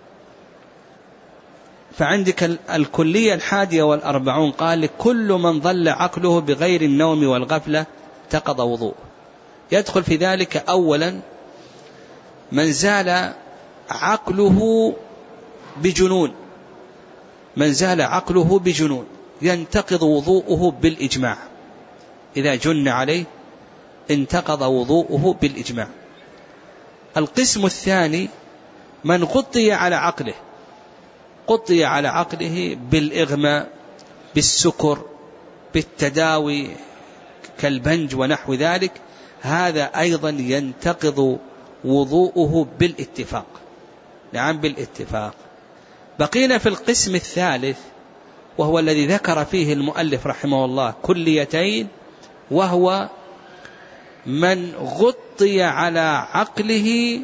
فعندك الكلية الحادية والأربعون قال لك كل من ضل عقله بغير النوم والغفلة انتقض وضوء. يدخل في ذلك أولا من زال عقله بجنون، من زال عقله بجنون ينتقض وضوءه بالإجماع، إذا جن عليه انتقض وضوءه بالإجماع. القسم الثاني من غطي على عقله، غطي على عقله بالإغماء، بالسكر، بالتداوي كالبنج ونحو ذلك، هذا أيضا ينتقض وضوءه بالاتفاق. نعم بالاتفاق. بقينا في القسم الثالث وهو الذي ذكر فيه المؤلف رحمه الله كليتين، وهو من غطي على عقله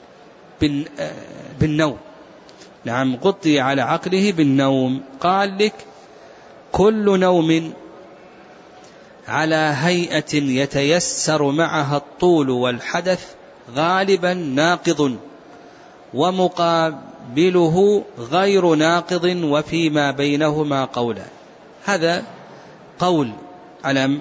بالنوم. نعم غطي على عقله بالنوم. قال لك كل نوم على هيئة يتيسر معها الطول والحدث غالبا ناقض، ومقابله غير ناقض، وفيما بينهما قولا. هذا قول على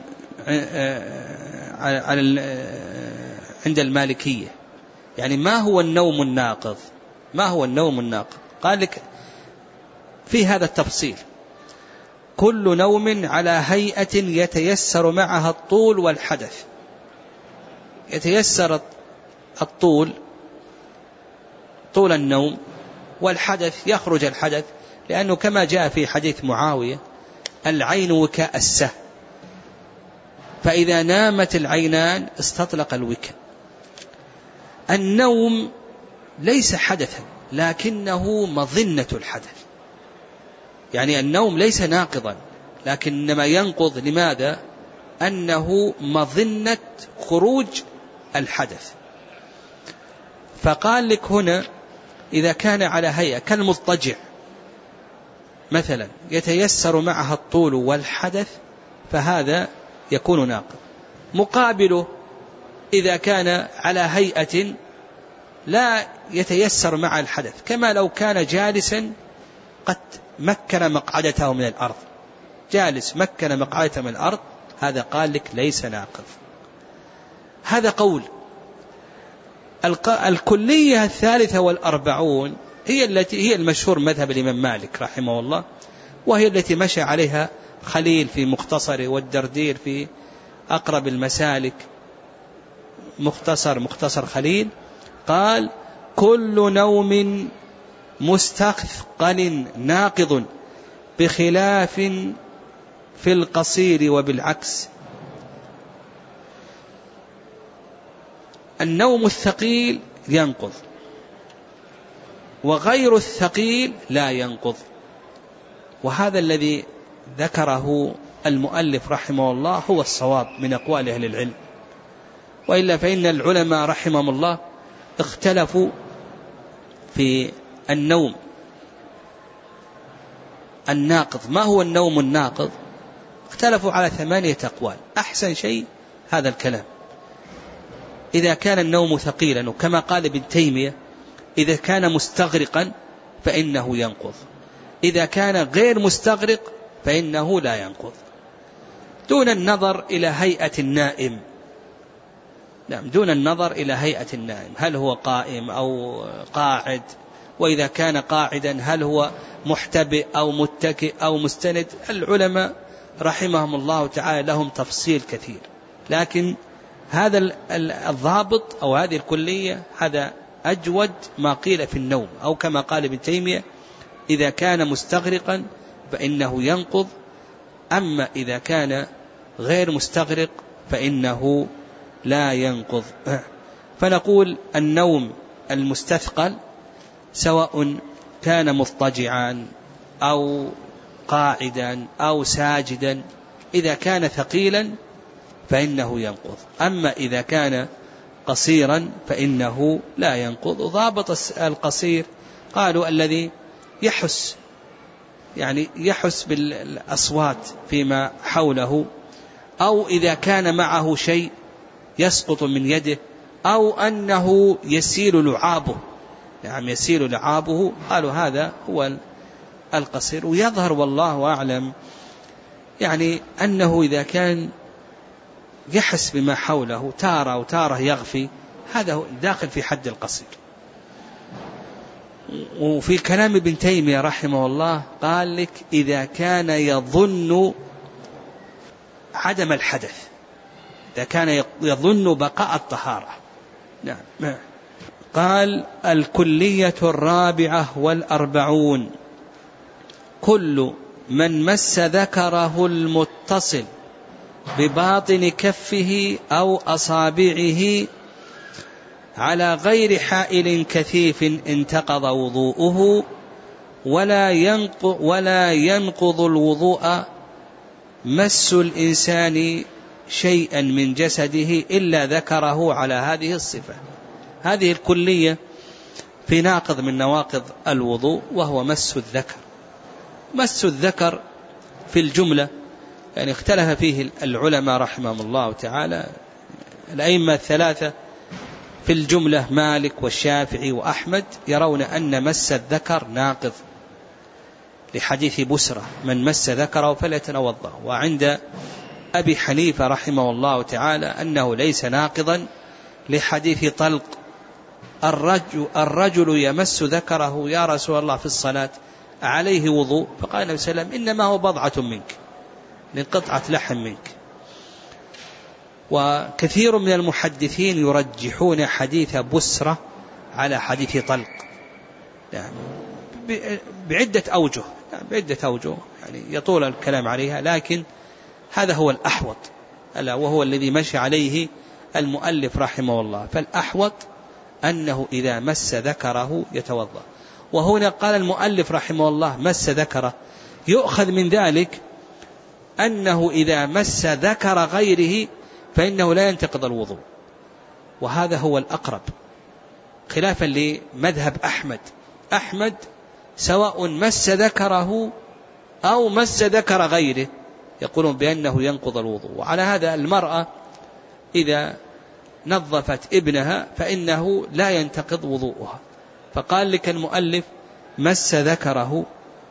عند المالكية. يعني ما هو النوم الناقض؟ ما هو النوم الناقض؟ قال لك في هذا التفصيل كل نوم على هيئة يتيسر معها الطول والحدث. يتيسر الطول طول النوم، والحدث يخرج الحدث، لأنه كما جاء في حديث معاوية العين وكاء السهم، فإذا نامت العينان استطلق الوكاء. النوم ليس حدثا لكنه مظنة الحدث، يعني النوم ليس ناقضا لكنما ينقض. لماذا؟ أنه مظنة خروج الحدث. فقال لك هنا إذا كان على هيئة كالمضطجع مثلا يتيسر معها الطول والحدث فهذا يكون ناقض. مقابله إذا كان على هيئة لا يتيسر مع الحدث، كما لو كان جالسا قد مكن مقعدته من الأرض، جالس مكن مقعدته من الأرض، هذا قال لك ليس ناقض. هذا قول. الكلية الثالثة والأربعون هي التي هي المشهور مذهب الإمام مالك رحمه الله، وهي التي مشى عليها خليل في مختصره والدردير في أقرب المسالك، مختصر مختصر خليل. قال كل نوم مستثقل ناقض بخلاف في القصير وبالعكس. النوم الثقيل ينقض وغير الثقيل لا ينقض، وهذا الذي ذكره المؤلف رحمه الله هو الصواب من أقوال أهل العلم. وإلا فإن العلماء رحمهم الله اختلفوا في النوم الناقض. ما هو النوم الناقض؟ اختلفوا على ثمانية أقوال. أحسن شيء هذا الكلام. إذا كان النوم ثقيلا، وكما قال ابن تيمية إذا كان مستغرقا فإنه ينقض، إذا كان غير مستغرق فإنه لا ينقض، دون النظر إلى هيئة النائم. نعم دون النظر إلى هيئة النائم، هل هو قائم أو قاعد، وإذا كان قاعدا هل هو محتبئ أو متكئ أو مستند. العلماء رحمهم الله تعالى لهم تفصيل كثير، لكن هذا الضابط أو هذه الكلية هذا أجود ما قيل في النوم، أو كما قال ابن تيمية إذا كان مستغرقا فإنه ينقض، أما إذا كان غير مستغرق فإنه لا ينقض. فنقول النوم المستثقل سواء كان مضطجعا أو قاعدا أو ساجدا، إذا كان ثقيلا فإنه ينقض، أما إذا كان قصيرا فإنه لا ينقض. ضابط القصير قالوا الذي يحس يعني يحس بالأصوات فيما حوله، أو إذا كان معه شيء يسقط من يده أو أنه يسيل لعابه، نعم يسيل لعابه، قالوا هذا هو القصير. ويظهر والله أعلم يعني أنه إذا كان يحس بما حوله تارة وتارة يغفي، هذا داخل في حد القصير. وفي كلام ابن تيمية رحمه الله قال لك إذا كان يظن عدم الحدث، إذا كان يظن بقاء الطهارة. نعم. قال الكلية الرابعة والأربعون: كل من مس ذكره المتصل بباطن كفه أو أصابعه على غير حائل كثيف انتقض وضوءه، ولا ينقض, ولا ينقض الوضوء مس الإنسان شيئا من جسده إلا ذكره على هذه الصفة. هذه الكلية في ناقض من نواقض الوضوء، وهو مس الذكر. مس الذكر في الجملة يعني اختلف فيه العلماء رحمهم الله تعالى، الأئمة الثلاثة في الجملة مالك والشافعي وأحمد يرون أن مس الذكر ناقض لحديث بسرة: من مس ذكره فليتوضأ. وعند أبي حنيفة رحمه الله تعالى أنه ليس ناقضا لحديث طلق: الرجل, الرجل يمس ذكره يا رسول الله في الصلاة عليه وضوء؟ فقال النبي صلى الله عليه وسلم: إنما هو بضعة منك، من قطعة لحم منك. وكثير من المحدثين يرجحون حديث بسرة على حديث طلق يعني بعدة أوجه يعني بعدة أوجه يعني يطول الكلام عليها، لكن هذا هو الأحوط ألا وهو الذي مشى عليه المؤلف رحمه الله. فالأحوط أنه إذا مس ذكره يتوضأ. وهنا قال المؤلف رحمه الله مس ذكره، يؤخذ من ذلك أنه إذا مس ذكر غيره فإنه لا ينتقض الوضوء، وهذا هو الأقرب خلافا لمذهب أحمد. أحمد سواء مس ذكره أو مس ذكر غيره يقولون بأنه ينقض الوضوء. وعلى هذا المرأة إذا نظفت ابنها فإنه لا ينتقض وضوءها. فقال لك المؤلف مس ذكره،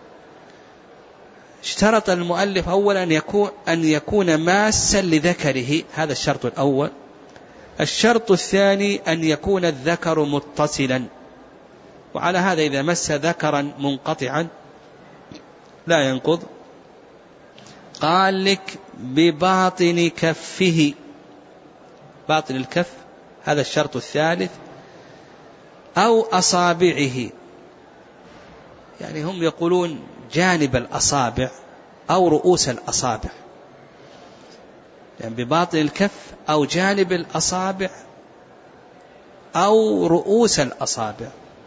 اشترط المؤلف أولا أن يكون, أن يكون ماسا لذكره، هذا الشرط الأول. الشرط الثاني أن يكون الذكر متصلا، وعلى هذا إذا مس ذكرا منقطعا لا ينقض. قال لك بباطن كفه، باطن الكف هذا الشرط الثالث، أو أصابعه، يعني هم يقولون جانب الأصابع أو رؤوس الأصابع، يعني بباطن الكف أو جانب الأصابع أو رؤوس الأصابع.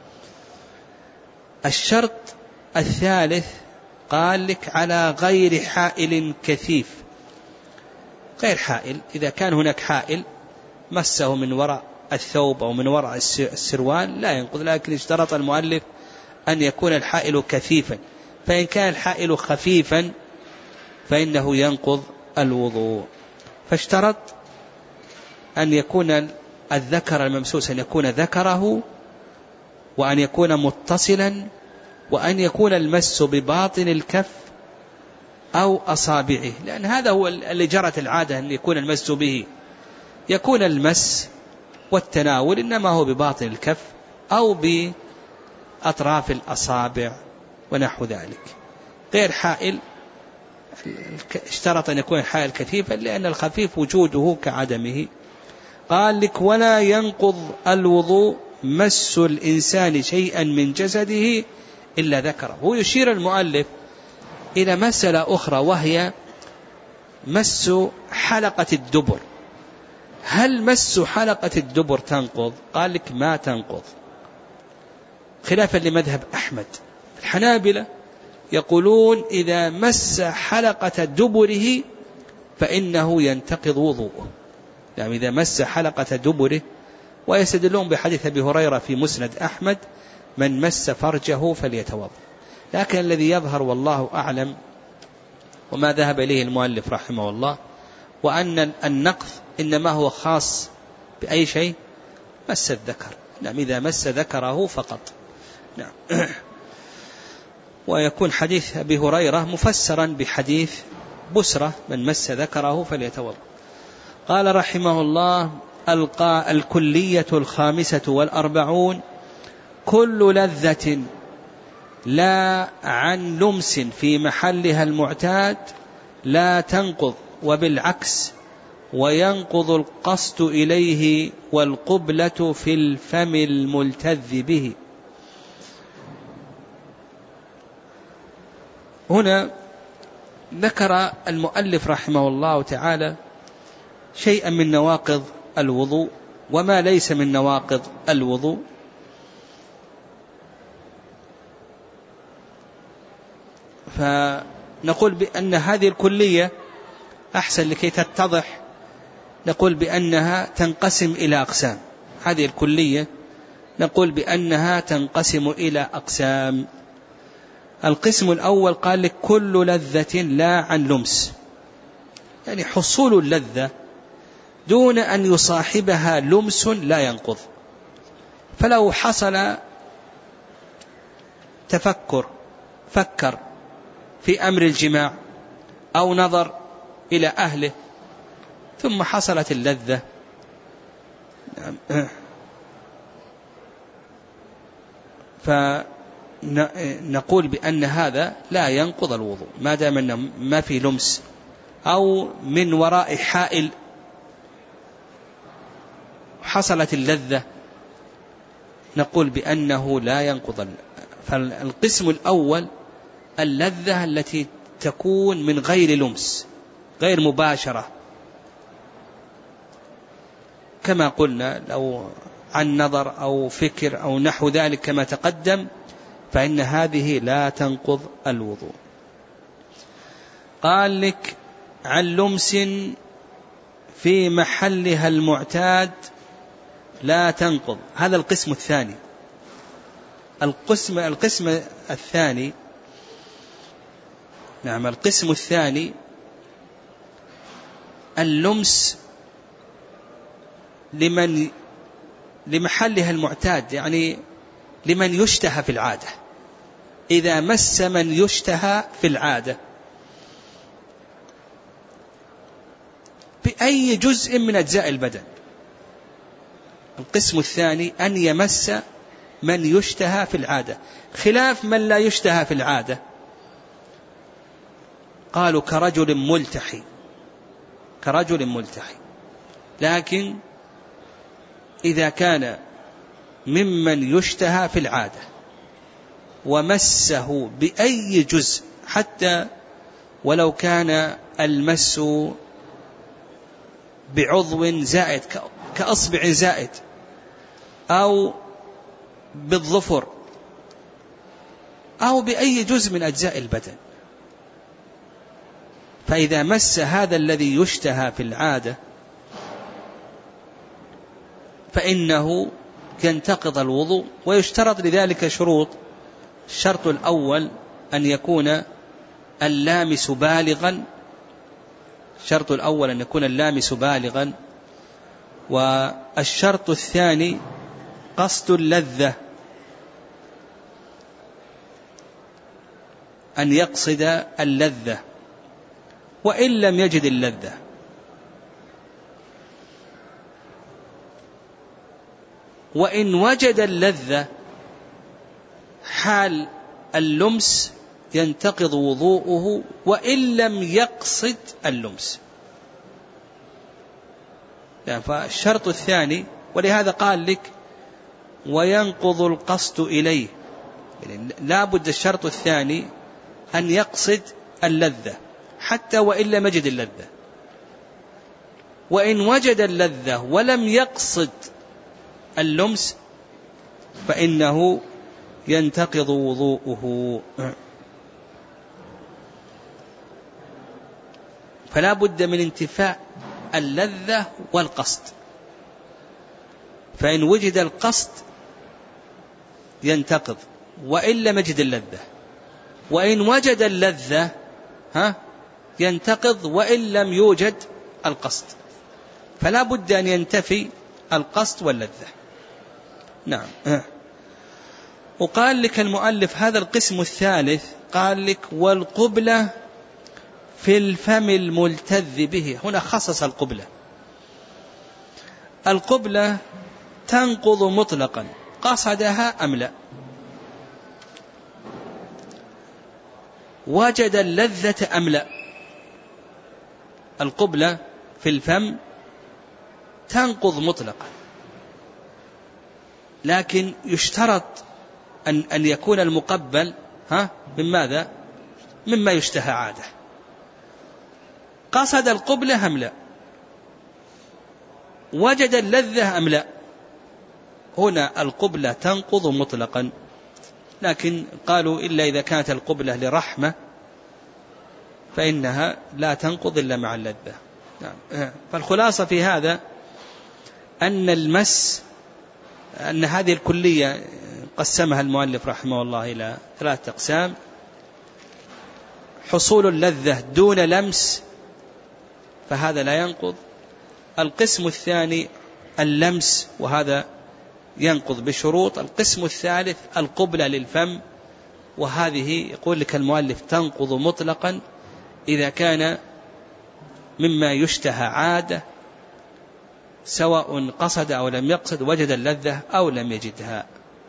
الشرط الثالث قال لك على غير حائل كثيف. غير حائل إذا كان هناك حائل مسه من وراء الثوب أو من وراء السروال لا ينقض، لكن اشترط المؤلف أن يكون الحائل كثيفا، فإن كان الحائل خفيفا فإنه ينقض الوضوء. فاشترط أن يكون الذكر الممسوس أن يكون ذكره، وأن يكون متصلا، وأن يكون المس بباطن الكف أو أصابعه، لأن هذا هو اللي جرت العادة أن يكون المس به. يكون المس والتناول إنما هو بباطن الكف أو بأطراف الأصابع ونحو ذلك. غير حائل اشترط أن يكون الحائل كثيفا لأن الخفيف وجوده كعدمه. قال لك ولا ينقض الوضوء مس الإنسان شيئا من جسده إلا ذكره. هو يشير المؤلف إلى مسألة أخرى وهي مس حلقة الدبر. هل مس حلقة الدبر تنقض؟ قال لك ما تنقض، خلافا لمذهب أحمد. الحنابلة يقولون إذا مس حلقة دبره فإنه ينتقض وضوءه، يعني إذا مس حلقة دبره، ويستدلون بحديث أبي هريرة في مسند أحمد من مس فرجه فليتوضأ. لكن الذي يظهر والله أعلم وما ذهب إليه المؤلف رحمه الله، وأن النقض إنما هو خاص بأي شيء مس الذكر. نعم إذا مس ذكره فقط. نعم. ويكون حديث أبي هريرة مفسرا بحديث بسرة من مس ذكره فليتوضأ. قال رحمه الله: الكلية الخامسة والأربعون: كل لذة لا عن لمس في محلها المعتاد لا تنقض، وبالعكس، وينقض القصد إليه والقبلة في الفم الملتذ به. هنا ذكر المؤلف رحمه الله تعالى شيئا من نواقض الوضوء وما ليس من نواقض الوضوء. فنقول بأن هذه الكلية أحسن لكي تتضح، نقول بأنها تنقسم إلى أقسام. هذه الكلية نقول بأنها تنقسم إلى أقسام. القسم الأول قال لك: كل لذة لا عن لمس، يعني حصول اللذة دون أن يصاحبها لمس لا ينقض. فلو حصل تفكر فكر في أمر الجماع أو نظر إلى أهله ثم حصلت اللذة، فنقول بأن هذا لا ينقض الوضوء ما دام أنه ما في لمس، أو من وراء حائل حصلت اللذة نقول بأنه لا ينقض. فالقسم الأول اللذة التي تكون من غير لمس، غير مباشرة، كما قلنا لو عن نظر أو فكر أو نحو ذلك كما تقدم، فإن هذه لا تنقض الوضوء. قال لك: عن لمس في محلها المعتاد لا تنقض. هذا القسم الثاني. القسم القسم الثاني نعم القسم الثاني اللمس لمن لمحلها المعتاد، يعني لمن يشتهى في العادة. إذا مس من يشتهى في العادة بأي جزء من أجزاء البدن. القسم الثاني أن يمس من يشتهى في العادة، خلاف من لا يشتهى في العادة. قالوا كرجل ملتحي، كرجل ملتحي. لكن إذا كان ممن يشتهى في العادة ومسه بأي جزء، حتى ولو كان المس بعضو زائد كأصبع زائد أو بالظفر أو بأي جزء من أجزاء البدن، فإذا مس هذا الذي يشتهى في العادة فإنه ينتقض الوضوء. ويشترط لذلك شروط. الشرط الأول أن يكون اللامس بالغا، الشرط الأول أن يكون اللامس بالغا. والشرط الثاني قصد اللذة، أن يقصد اللذة وإن لم يجد اللذة. وإن وجد اللذة حال اللمس ينتقض وضوءه وإن لم يقصد اللمس. يعني فالشرط الثاني، ولهذا قال لك وينقض القصد إليه، يعني لا بد الشرط الثاني أن يقصد اللذة حتى وإن لم يجد اللذة. وإن وجد اللذة ولم يقصد اللمس فإنه ينتقض وضوءه. فلا بد من انتفاء اللذة والقصد. فإن وجد القصد ينتقض وإن لم يجد اللذة، وإن وجد اللذة ها ينتقض وإن لم يوجد القصد. فلا بد أن ينتفي القصد واللذة. نعم. وقال لك المؤلف هذا القسم الثالث، قال لك والقبلة في الفم الملتذ به. هنا خصص القبلة. القبلة تنقض مطلقا قصدها أم لا، وجد اللذة أم لا. القبلة في الفم تنقض مطلقا، لكن يشترط أن, أن يكون المقبل ها من ماذا؟ مما يشتهى عادة. قصد القبلة أم لا، وجد اللذة أم لا. هنا القبلة تنقض مطلقا، لكن قالوا إلا إذا كانت القبلة لرحمة فإنها لا تنقض إلا مع اللذة. نعم. فالخلاصة في هذا أن المس، أن هذه الكلية قسمها المؤلف رحمه الله إلى ثلاثة أقسام: حصول اللذة دون لمس فهذا لا ينقض. القسم الثاني اللمس وهذا ينقض بشروط. القسم الثالث القبلة للفم، وهذه يقول لك المؤلف تنقض مطلقا إذا كان مما يشتهى عادة، سواء قصد أو لم يقصد، وجد اللذة أو لم يجدها.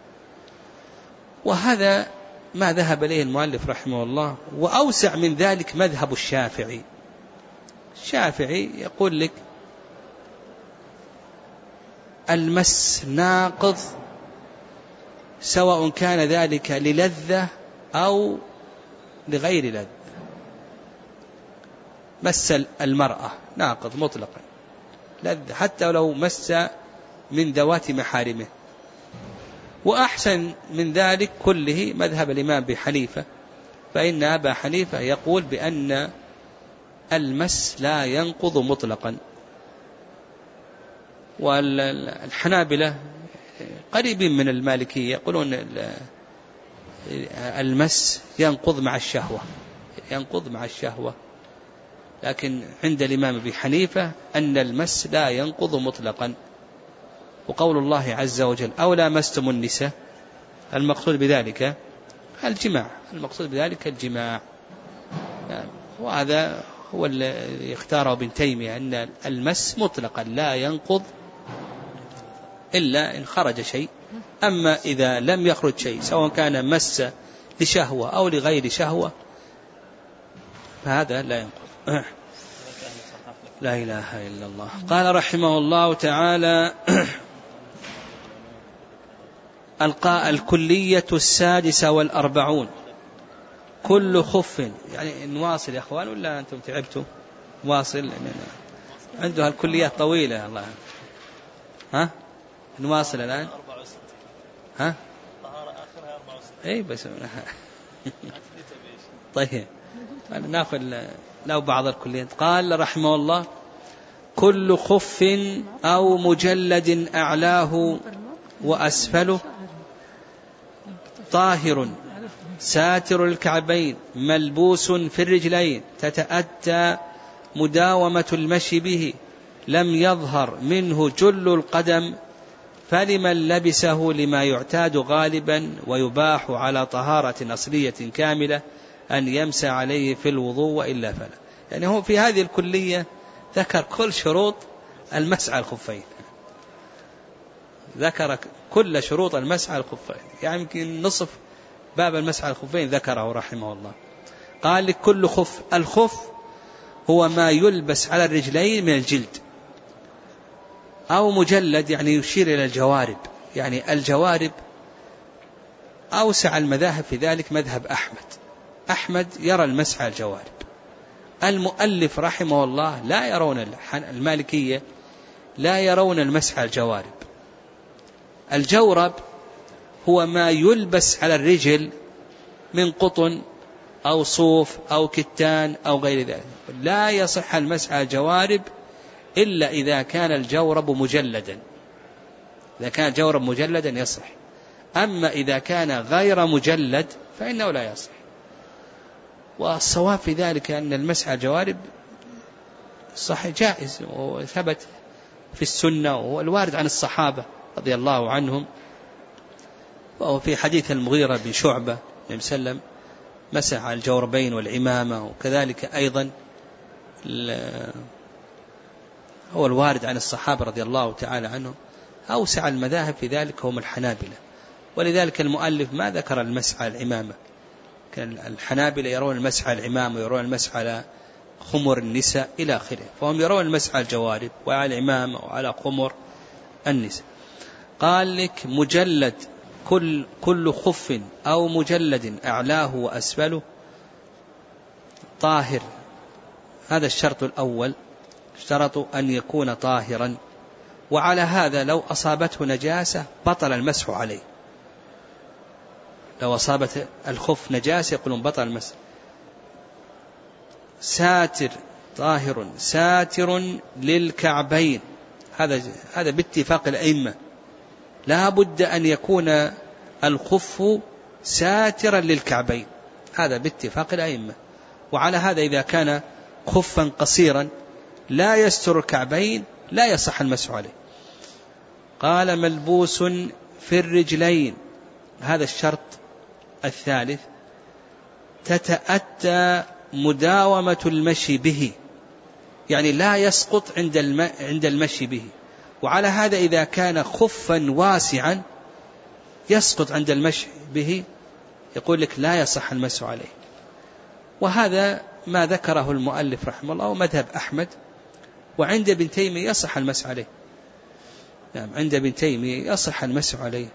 وهذا ما ذهب إليه المؤلف رحمه الله. وأوسع من ذلك مذهب الشافعي. الشافعي يقول لك المس ناقض سواء كان ذلك للذة أو لغير لذة. مس المرأة ناقض مطلقا لذة، حتى لو مس من ذوات محارمه. وأحسن من ذلك كله مذهب الإمام أبي حنيفة، فإن أبا حنيفة يقول بأن المس لا ينقض مطلقا. والحنابلة قريبين من المالكية يقولون المس ينقض مع الشهوة، ينقض مع الشهوة. لكن عند الإمام أبي حنيفة أن المس لا ينقض مطلقا. وقول الله عز وجل أو لامستم النساء، المقصود بذلك الجماع، المقصود بذلك الجماع. يعني وهذا هو الذي اختاره ابن تيمية، أن المس مطلقا لا ينقض إلا إن خرج شيء. أما إذا لم يخرج شيء سواء كان مس لشهوة أو لغير شهوة فهذا لا ينقض. لا إله إلا الله. قال رحمه الله تعالى الكلية السادسة والأربعون كل خف. يعني نواصل يا أخوان ولا أنتم تعبتوا؟ واصل، عندها الكليات طويلة. الله ها نواصل الآن. ها أي بس طيب نأخذ لو بعض الكليات. قال رحمه الله كل خف أو مجلد أعلاه وأسفله طاهر ساتر الكعبين ملبوس في الرجلين تتأتى مداومة المشي به لم يظهر منه جل القدم فلمن لبسه لما يعتاد غالبا ويباح على طهارة أصلية كاملة أن يمسى عليه في الوضوء وإلا فلا. يعني هو في هذه الكلية ذكر كل شروط المسح على الخفين، ذكر كل شروط المسح على الخفين، يعني يمكن نصف باب المسح على الخفين ذكره رحمه الله. قال لك كل خف. الخف هو ما يلبس على الرجلين من الجلد، أو مجلد يعني يشير إلى الجوارب. يعني الجوارب أوسع المذاهب في ذلك مذهب أحمد. أحمد يرى المسح على الجوارب. المؤلف رحمه الله لا يرون، المالكية لا يرون المسح على الجوارب. الجورب هو ما يلبس على الرجل من قطن أو صوف أو كتان أو غير ذلك. لا يصح المسح على الجوارب إلا إذا كان الجورب مجلدا. إذا كان الجورب مجلدا يصح، أما إذا كان غير مجلد فإنه لا يصح. والصواب في ذلك أن المسح على الجوارب صحيح جائز وثبت في السنة والوارد عن الصحابة رضي الله عنهم وهو في حديث المغيرة بن شعبة النبي صلى الله عليه وسلم مسح على الجوربين والعمامة، وكذلك أيضا هو الوارد عن الصحابة رضي الله تعالى عنهم. أوسع المذاهب في ذلك هم الحنابلة، ولذلك المؤلف ما ذكر المسح على العمامة. كان الحنابلة يرون المسح على العمامة ويرون المسح على خمر النساء إلى آخره، فهم يرون المسح على الجوارب وعلى العمامة وعلى خمر النساء. قال لك مجلد كل كل خف أو مجلد أعلاه وأسفله طاهر. هذا الشرط الأول، اشترطوا أن يكون طاهرا، وعلى هذا لو أصابته نجاسة بطل المسح عليه. لو أصابت الخف نجاسة يقولون بطل المسح. ساتر طاهر ساتر للكعبين، هذا هذا باتفاق الأئمة، لا بد أن يكون الخف ساترا للكعبين، هذا باتفاق الأئمة. وعلى هذا إذا كان خفا قصيرا لا يستر الكعبين لا يصح المسح عليه. قال ملبوس في الرجلين، هذا الشرط الثالث، تتأتى مداومة المشي به، يعني لا يسقط عند الم... عند المشي به. وعلى هذا إذا كان خفا واسعا يسقط عند المشي به يقول لك لا يصح المسح عليه. وهذا ما ذكره المؤلف رحمه الله ومذهب أحمد، وعند ابن تيمية يصح المسح عليه. نعم، عند ابن تيمية يصح المسح عليه.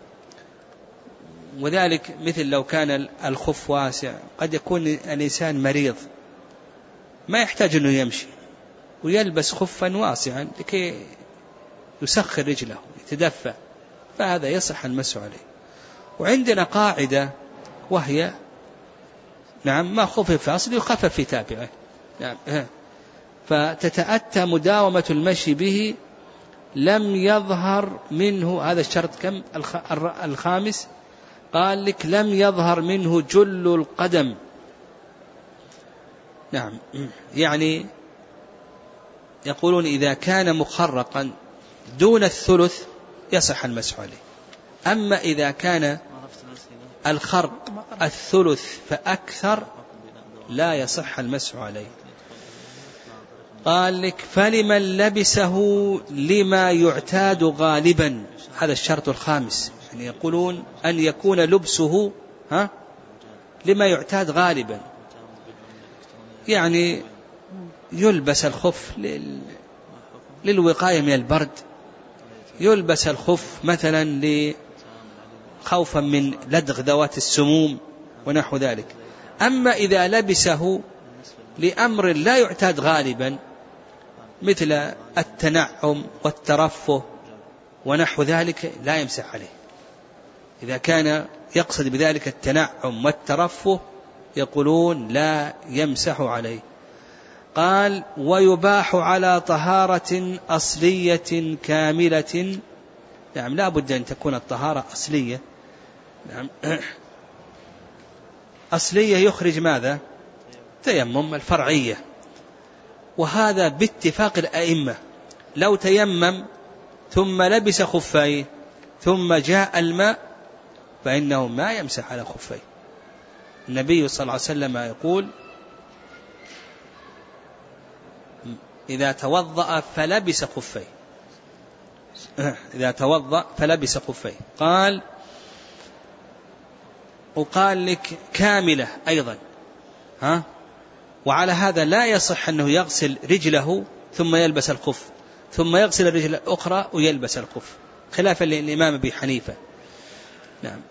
وذلك مثل لو كان الخف واسع، قد يكون الإنسان مريض ما يحتاج أنه يمشي ويلبس خفا واسعا لكي يسخر رجله يتدفى، فهذا يصح المسح عليه. وعندنا قاعدة وهي نعم ما خفف في أصل يخفف في تابعه. نعم، فتتأتى مداومة المشي به لم يظهر منه، هذا الشرط كم الخامس، قال لك لم يظهر منه جل القدم. نعم، يعني يقولون إذا كان مخرقا دون الثلث يصح المسح عليه، أما إذا كان الخرق الثلث فأكثر لا يصح المسح عليه. قال لك فلمن لبسه لما يعتاد غالبا، هذا الشرط الخامس، يعني يقولون أن يكون لبسه ها لما يعتاد غالبا، يعني يلبس الخف للوقاية من البرد، يلبس الخف مثلا خوفا من لدغ ذوات السموم ونحو ذلك. أما إذا لبسه لأمر لا يعتاد غالبا مثل التنعم والترفه ونحو ذلك لا يمسح عليه. إذا كان يقصد بذلك التنعم والترفه يقولون لا يمسح عليه. قال ويباح على طهارة أصلية كاملة، نعم لا بد أن تكون الطهارة أصلية. نعم، أصلية يخرج ماذا؟ تيمم الفرعية، وهذا باتفاق الأئمة. لو تيمم ثم لبس خفيه ثم جاء الماء فإنه ما يمسح على خفيه. النبي صلى الله عليه وسلم يقول إذا توضأ فلبس خفيه، إذا توضأ فلبس خفيه. قال وقال لك كاملة أيضا، ها، وعلى هذا لا يصح أنه يغسل رجله ثم يلبس الخف ثم يغسل الرجل الأخرى ويلبس الخف، خلافا للإمام أبي حنيفة. نعم.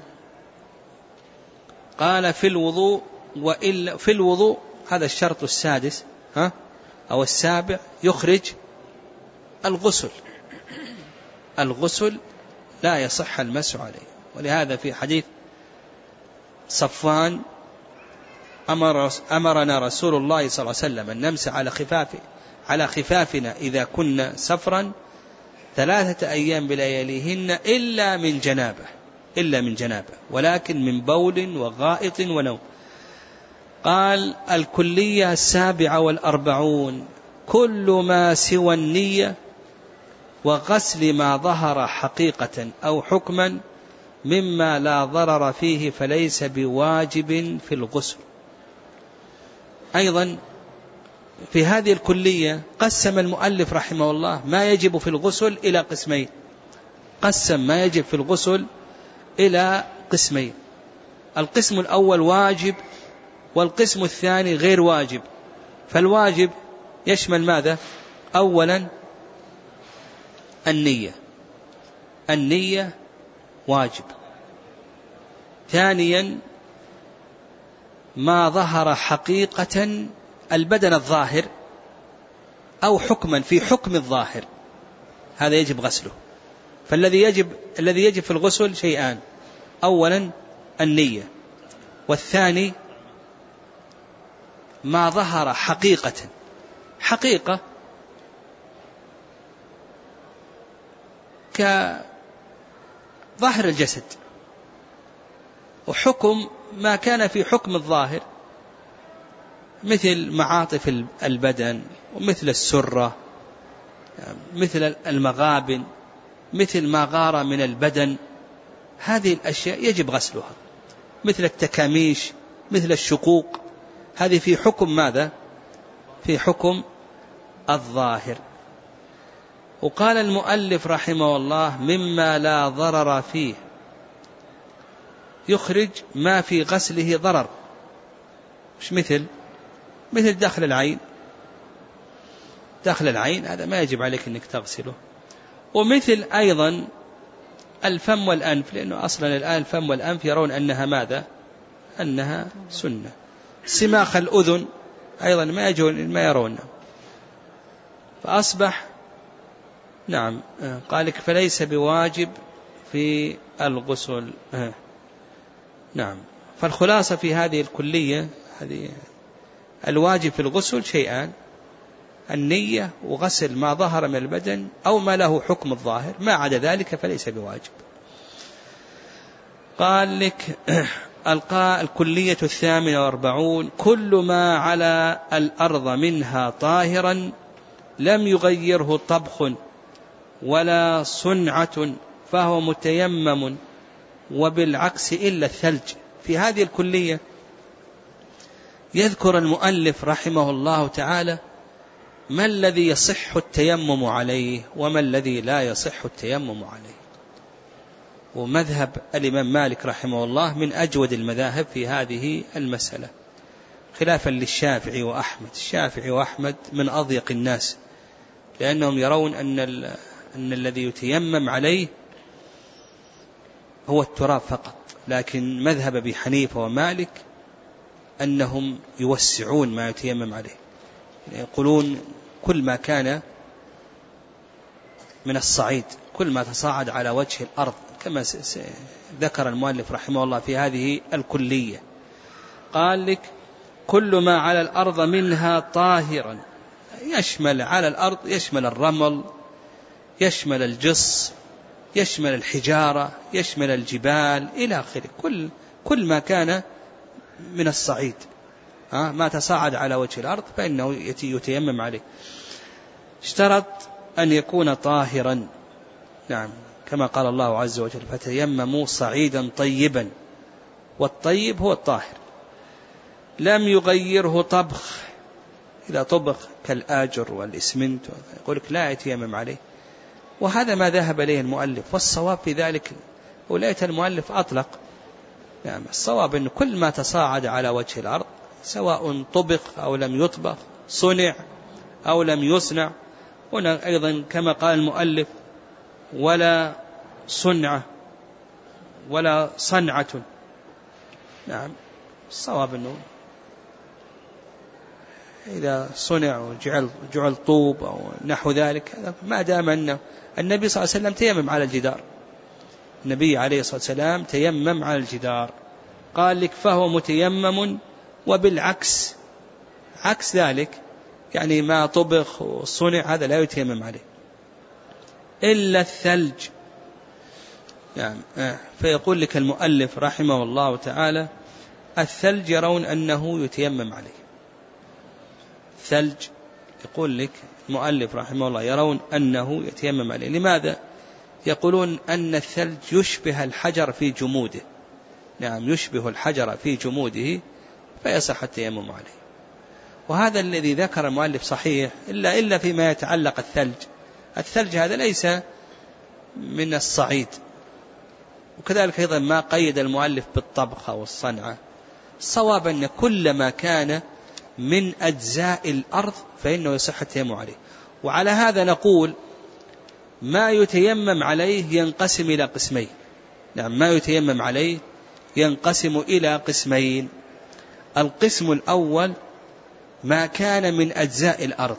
قال في الوضوء وإلا في الوضوء، هذا الشرط السادس ها أو السابع، يخرج الغسل. الغسل لا يصح المسح عليه. ولهذا في حديث صفوان أمر أمرنا رسول الله صلى الله عليه وسلم أن نمسح على خفاف على خفافنا إذا كنا سفرا ثلاثة أيام بلياليهن إلا من جنابة إلا من جنابة ولكن من بول وغائط ونوم. قال الكلية السابعة والأربعون كل ما سوى النية وغسل ما ظهر حقيقة أو حكما مما لا ضرر فيه فليس بواجب في الغسل. أيضا في هذه الكلية قسم المؤلف رحمه الله ما يجب في الغسل إلى قسمين، قسم ما يجب في الغسل إلى قسمين، القسم الأول واجب والقسم الثاني غير واجب. فالواجب يشمل ماذا؟ أولا النية، النية واجب. ثانيا ما ظهر حقيقة البدن الظاهر أو حكما في حكم الظاهر، هذا يجب غسله. فالذي يجب الذي يجب في الغسل شيئان، أولا النية، والثاني ما ظهر حقيقة، حقيقة كظهر الجسد، وحكم ما كان في حكم الظاهر مثل معاطف البدن ومثل السرة، مثل المغابن، مثل ما غار من البدن، هذه الأشياء يجب غسلها، مثل التكاميش، مثل الشقوق، هذه في حكم ماذا؟ في حكم الظاهر. وقال المؤلف رحمه الله مما لا ضرر فيه، يخرج ما في غسله ضرر، مش مثل مثل داخل العين، داخل العين هذا ما يجب عليك أنك تغسله. ومثل أيضا الفم والأنف، لأنه أصلا الآن الفم والأنف يرون أنها ماذا؟ أنها سنة. سماخ الأذن أيضا ما يجون ما يرونه، فأصبح نعم قالك فليس بواجب في الغسل. نعم، فالخلاصة في هذه الكلية هذه الواجب في الغسل شيئان، النية وغسل ما ظهر من البدن أو ما له حكم الظاهر، ما عدا ذلك فليس بواجب. قال لك القاء الكلية الثامنة والأربعون كل ما على الأرض منها طاهرا لم يغيره طبخ ولا صنعة فهو متيمم، وبالعكس إلا الثلج. في هذه الكلية يذكر المؤلف رحمه الله تعالى ما الذي يصح التيمم عليه وما الذي لا يصح التيمم عليه. ومذهب الإمام مالك رحمه الله من أجود المذاهب في هذه المسألة، خلافا للشافعي وأحمد. الشافعي وأحمد من أضيق الناس، لأنهم يرون أن, أن الذي يتيمم عليه هو التراب فقط، لكن مذهب أبي حنيفة ومالك أنهم يوسعون ما يتيمم عليه، يقولون كل ما كان من الصعيد، كل ما تصاعد على وجه الأرض، كما ذكر المؤلف رحمه الله في هذه الكلية. قال لك كل ما على الأرض منها طاهرا، يشمل على الأرض يشمل الرمل، يشمل الجص، يشمل الحجارة، يشمل الجبال إلى آخره، كل كل ما كان من الصعيد ما تصاعد على وجه الأرض فإنه يتيمم عليه. اشترط أن يكون طاهرا، نعم، كما قال الله عز وجل فتيمموا صعيدا طيبا، والطيب هو الطاهر. لم يغيره طبخ، إذا طبخ كالآجر والإسمنت يقول لك لا يتيمم عليه، وهذا ما ذهب إليه المؤلف. والصواب في ذلك وليت المؤلف أطلق، نعم، الصواب أن كل ما تصاعد على وجه الأرض سواء طبخ أو لم يطبخ، صنع أو لم يصنع. هنا أيضا كما قال المؤلف ولا صنعة ولا صنعة، نعم، الصواب أنه إذا صنع وجعل جعل طوب أو نحو ذلك، ما دام أنه النبي صلى الله عليه وسلم تيمم على الجدار، النبي عليه الصلاة والسلام تيمم على الجدار، قال لك فهو متيمم، وبالعكس عكس ذلك يعني ما طبخ وصنع هذا لا يتيمم عليه إلا الثلج، يعني فيقول لك المؤلف رحمه الله تعالى الثلج يرون أنه يتيمم عليه. الثلج يقول لك المؤلف رحمه الله يرون أنه يتيمم عليه. لماذا؟ يقولون أن الثلج يشبه الحجر في جموده، نعم يشبه الحجر في جموده فيصح التيمم عليه. وهذا الذي ذكر المؤلف صحيح إلا إلا فيما يتعلق الثلج. الثلج هذا ليس من الصعيد، وكذلك أيضا ما قيد المؤلف بالطبخة والصنعة. الصواب أن كل ما كان من أجزاء الأرض فإنه يصح التيمم عليه. وعلى هذا نقول ما يتيمم عليه ينقسم إلى قسمين. نعم ما يتيمم عليه ينقسم إلى قسمين. القسم الأول ما كان من أجزاء الأرض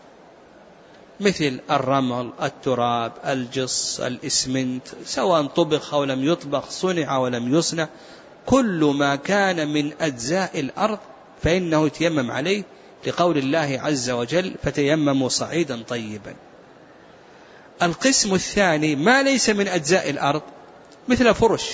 مثل الرمل، التراب، الجص، الإسمنت، سواء طبخ أو لم يطبخ، صنع ولم يصنع، كل ما كان من أجزاء الأرض فإنه يتيمم عليه لقول الله عز وجل فتيمموا صعيدا طيبا. القسم الثاني ما ليس من أجزاء الأرض مثل فرش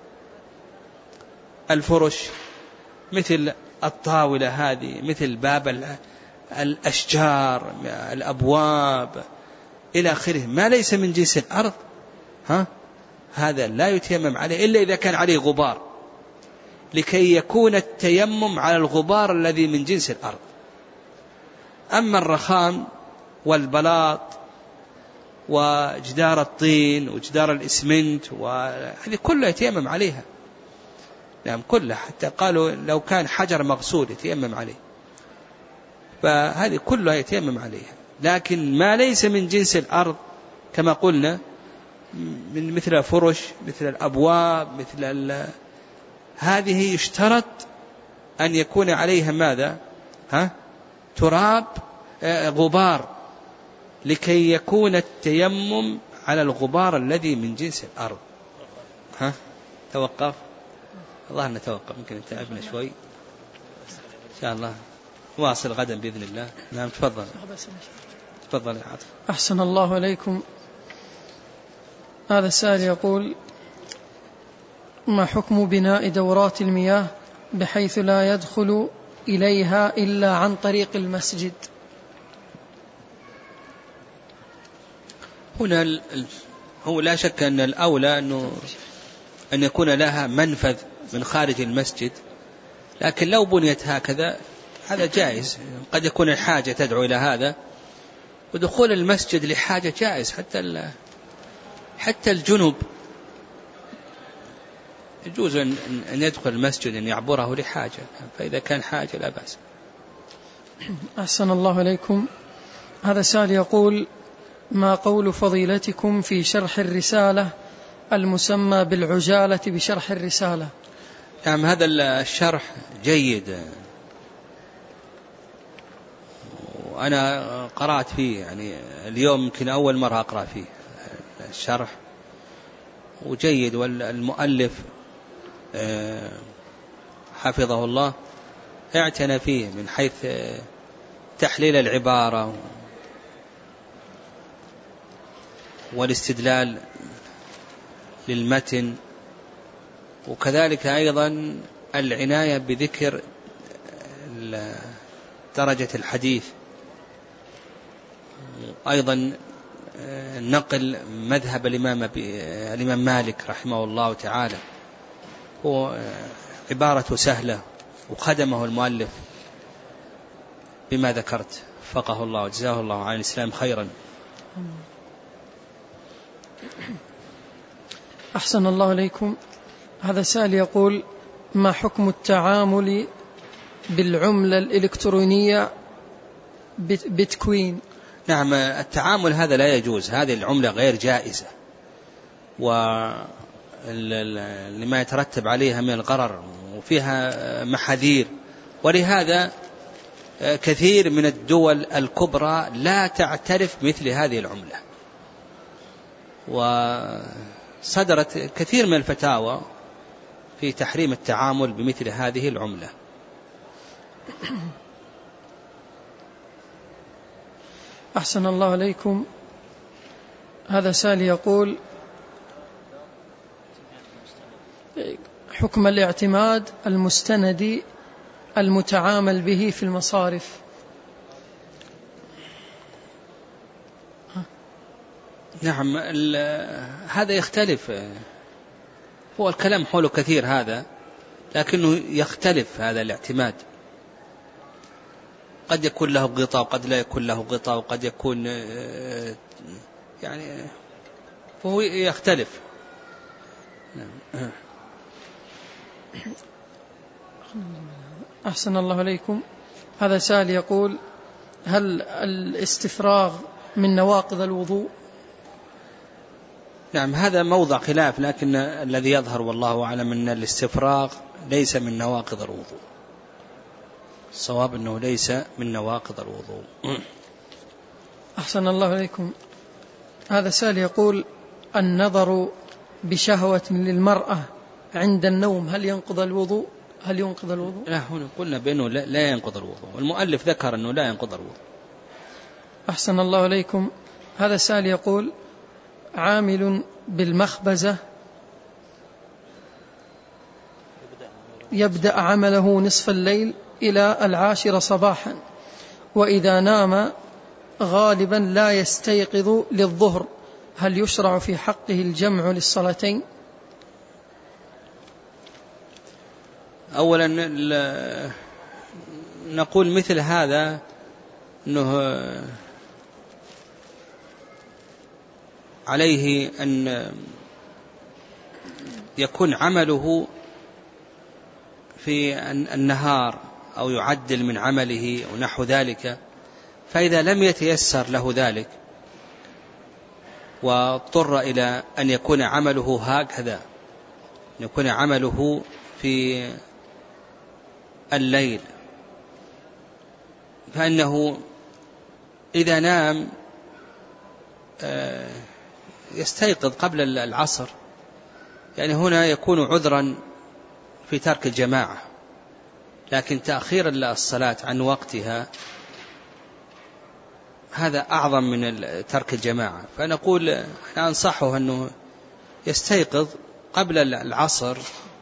الفرش مثل الطاولة هذه، مثل باب الأشجار، الأبواب إلى آخره، ما ليس من جنس الأرض ها هذا لا يتيمم عليه إلا إذا كان عليه غبار، لكي يكون التيمم على الغبار الذي من جنس الأرض. أما الرخام والبلاط وجدار الطين وجدار الإسمنت وهذه كلها يتيمم عليها، نعم كلها، حتى قالوا لو كان حجر مغسول يتيمم عليه، فهذه كلها يتيمم عليها. لكن ما ليس من جنس الأرض كما قلنا من مثل الفرش، مثل الأبواب، مثل هذه يشترط أن يكون عليها ماذا؟ ها؟ تراب، آه غبار، لكي يكون التيمم على الغبار الذي من جنس الأرض. ها؟ توقف، الله نتوقف، يمكن تعبنا شوي، إن شاء الله واصل غدا بإذن الله. نعم تفضل تفضل يا عاطف. أحسن الله عليكم. هذا السائل يقول ما حكم بناء دورات المياه بحيث لا يدخل إليها إلا عن طريق المسجد؟ هنا هو لا شك أن الأولى أنه أن يكون لها منفذ من خارج المسجد، لكن لو بنيت هكذا هذا جائز، قد يكون الحاجة تدعو إلى هذا، ودخول المسجد لحاجة جائز، حتى حتى الجنب يجوز أن يدخل المسجد أن يعبره لحاجة، فإذا كان حاجة لا بأس. أحسن الله عليكم. هذا سائل يقول ما قول فضيلتكم في شرح الرسالة المسمى بالعجالة بشرح الرسالة؟ نعم هذا الشرح جيد، وأنا قرأت فيه، يعني اليوم يمكن أول مرة أقرأ فيه الشرح، وجيد، والمؤلف حفظه الله اعتنى فيه من حيث تحليل العبارة والاستدلال للمتن، وكذلك أيضا العناية بذكر درجة الحديث، أيضا نقل مذهب الإمام, الإمام مالك رحمه الله تعالى، هو عبارة سهلة، وخدمه المؤلف بما ذكرت، فقه الله وجزاه الله عن الإسلام خيرا. أحسن الله عليكم. هذا سائل يقول ما حكم التعامل بالعملة الإلكترونية بيتكوين؟ نعم التعامل هذا لا يجوز، هذه العملة غير جائزة، ولما يترتب عليها من الغرر، وفيها محاذير، ولهذا كثير من الدول الكبرى لا تعترف مثل هذه العملة، وصدرت كثير من الفتاوى في تحريم التعامل بمثل هذه العملة. أحسن الله عليكم. هذا سائل يقول حكم الاعتماد المستندي المتعامل به في المصارف. نعم، هذا يختلف، هو الكلام حوله كثير هذا، لكنه يختلف هذا الاعتماد، قد يكون له غطاء وقد لا يكون له غطاء، وقد يكون يعني فهو يختلف. أحسن الله عليكم. هذا سائل يقول: هل الاستفراغ من نواقض الوضوء؟ نعم، هذا موضع خلاف، لكن الذي يظهر والله أعلم أن الاستفراغ ليس من نواقض الوضوء، الصواب أنه ليس من نواقض الوضوء. أحسن الله عليكم. هذا سائل يقول: النظر بشهوة للمرأة عند النوم هل ينقض الوضوء؟ هل ينقض الوضوء؟ لا، هنا قلنا بأنه لا ينقض الوضوء، والمؤلف ذكر أنه لا ينقض الوضوء. أحسن الله عليكم. هذا سائل يقول: عامل بالمخبزة يبدأ عمله نصف الليل إلى العاشرة صباحا، وإذا نام غالبا لا يستيقظ للظهر، هل يشرع في حقه الجمع للصلاتين؟ أولا نقول مثل هذا أنه عليه أن يكون عمله في النهار أو يعدل من عمله أو نحو ذلك، فإذا لم يتيسر له ذلك واضطر إلى أن يكون عمله هكذا، أن يكون عمله في الليل، فإنه إذا نام يستيقظ قبل العصر، يعني هنا يكون عذرا في ترك الجماعة، لكن تأخير الصلاة عن وقتها هذا أعظم من ترك الجماعة. فنقول أنا أنصحه أنه يستيقظ قبل العصر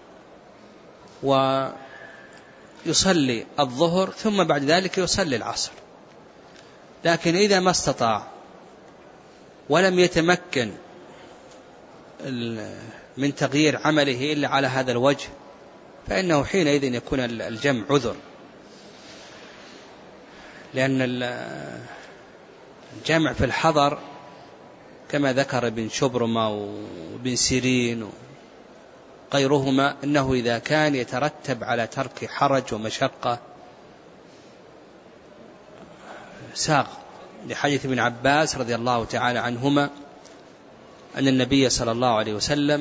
ويصلي الظهر ثم بعد ذلك يصلي العصر. لكن إذا ما استطاع ولم يتمكن من تغيير عمله إلا على هذا الوجه، فإنه حينئذ يكون الجمع عذر، لأن الجمع في الحضر كما ذكر ابن شبرمة وابن سيرين وغيرهما أنه إذا كان يترتب على ترك حرج ومشقة ساغ، لحديث ابن عباس رضي الله تعالى عنهما أن النبي صلى الله عليه وسلم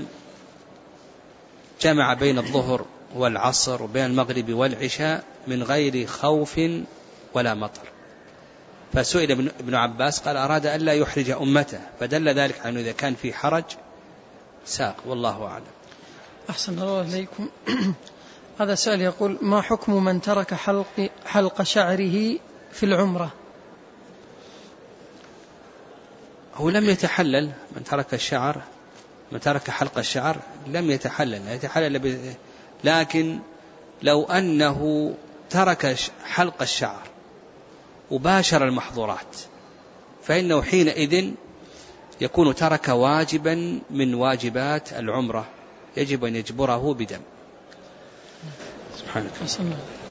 جمع بين الظهر والعصر وبين المغرب والعشاء من غير خوف ولا مطر، فسئل ابن عباس قال أراد أن لا يحرج أمته، فدل ذلك على أنه إذا كان في حرج ساق، والله أعلم. أحسن الله إليكم. هذا سائل يقول: ما حكم من ترك حلق, حلق شعره في العمرة؟ هو لم يتحلل من ترك الشعر، من ترك حلق الشعر لم يتحلل، يتحلل ب... لكن لو أنه ترك حلق الشعر وباشر المحظورات فإنه حينئذ يكون ترك واجبا من واجبات العمرة، يجب أن يجبره بدم. سبحانك.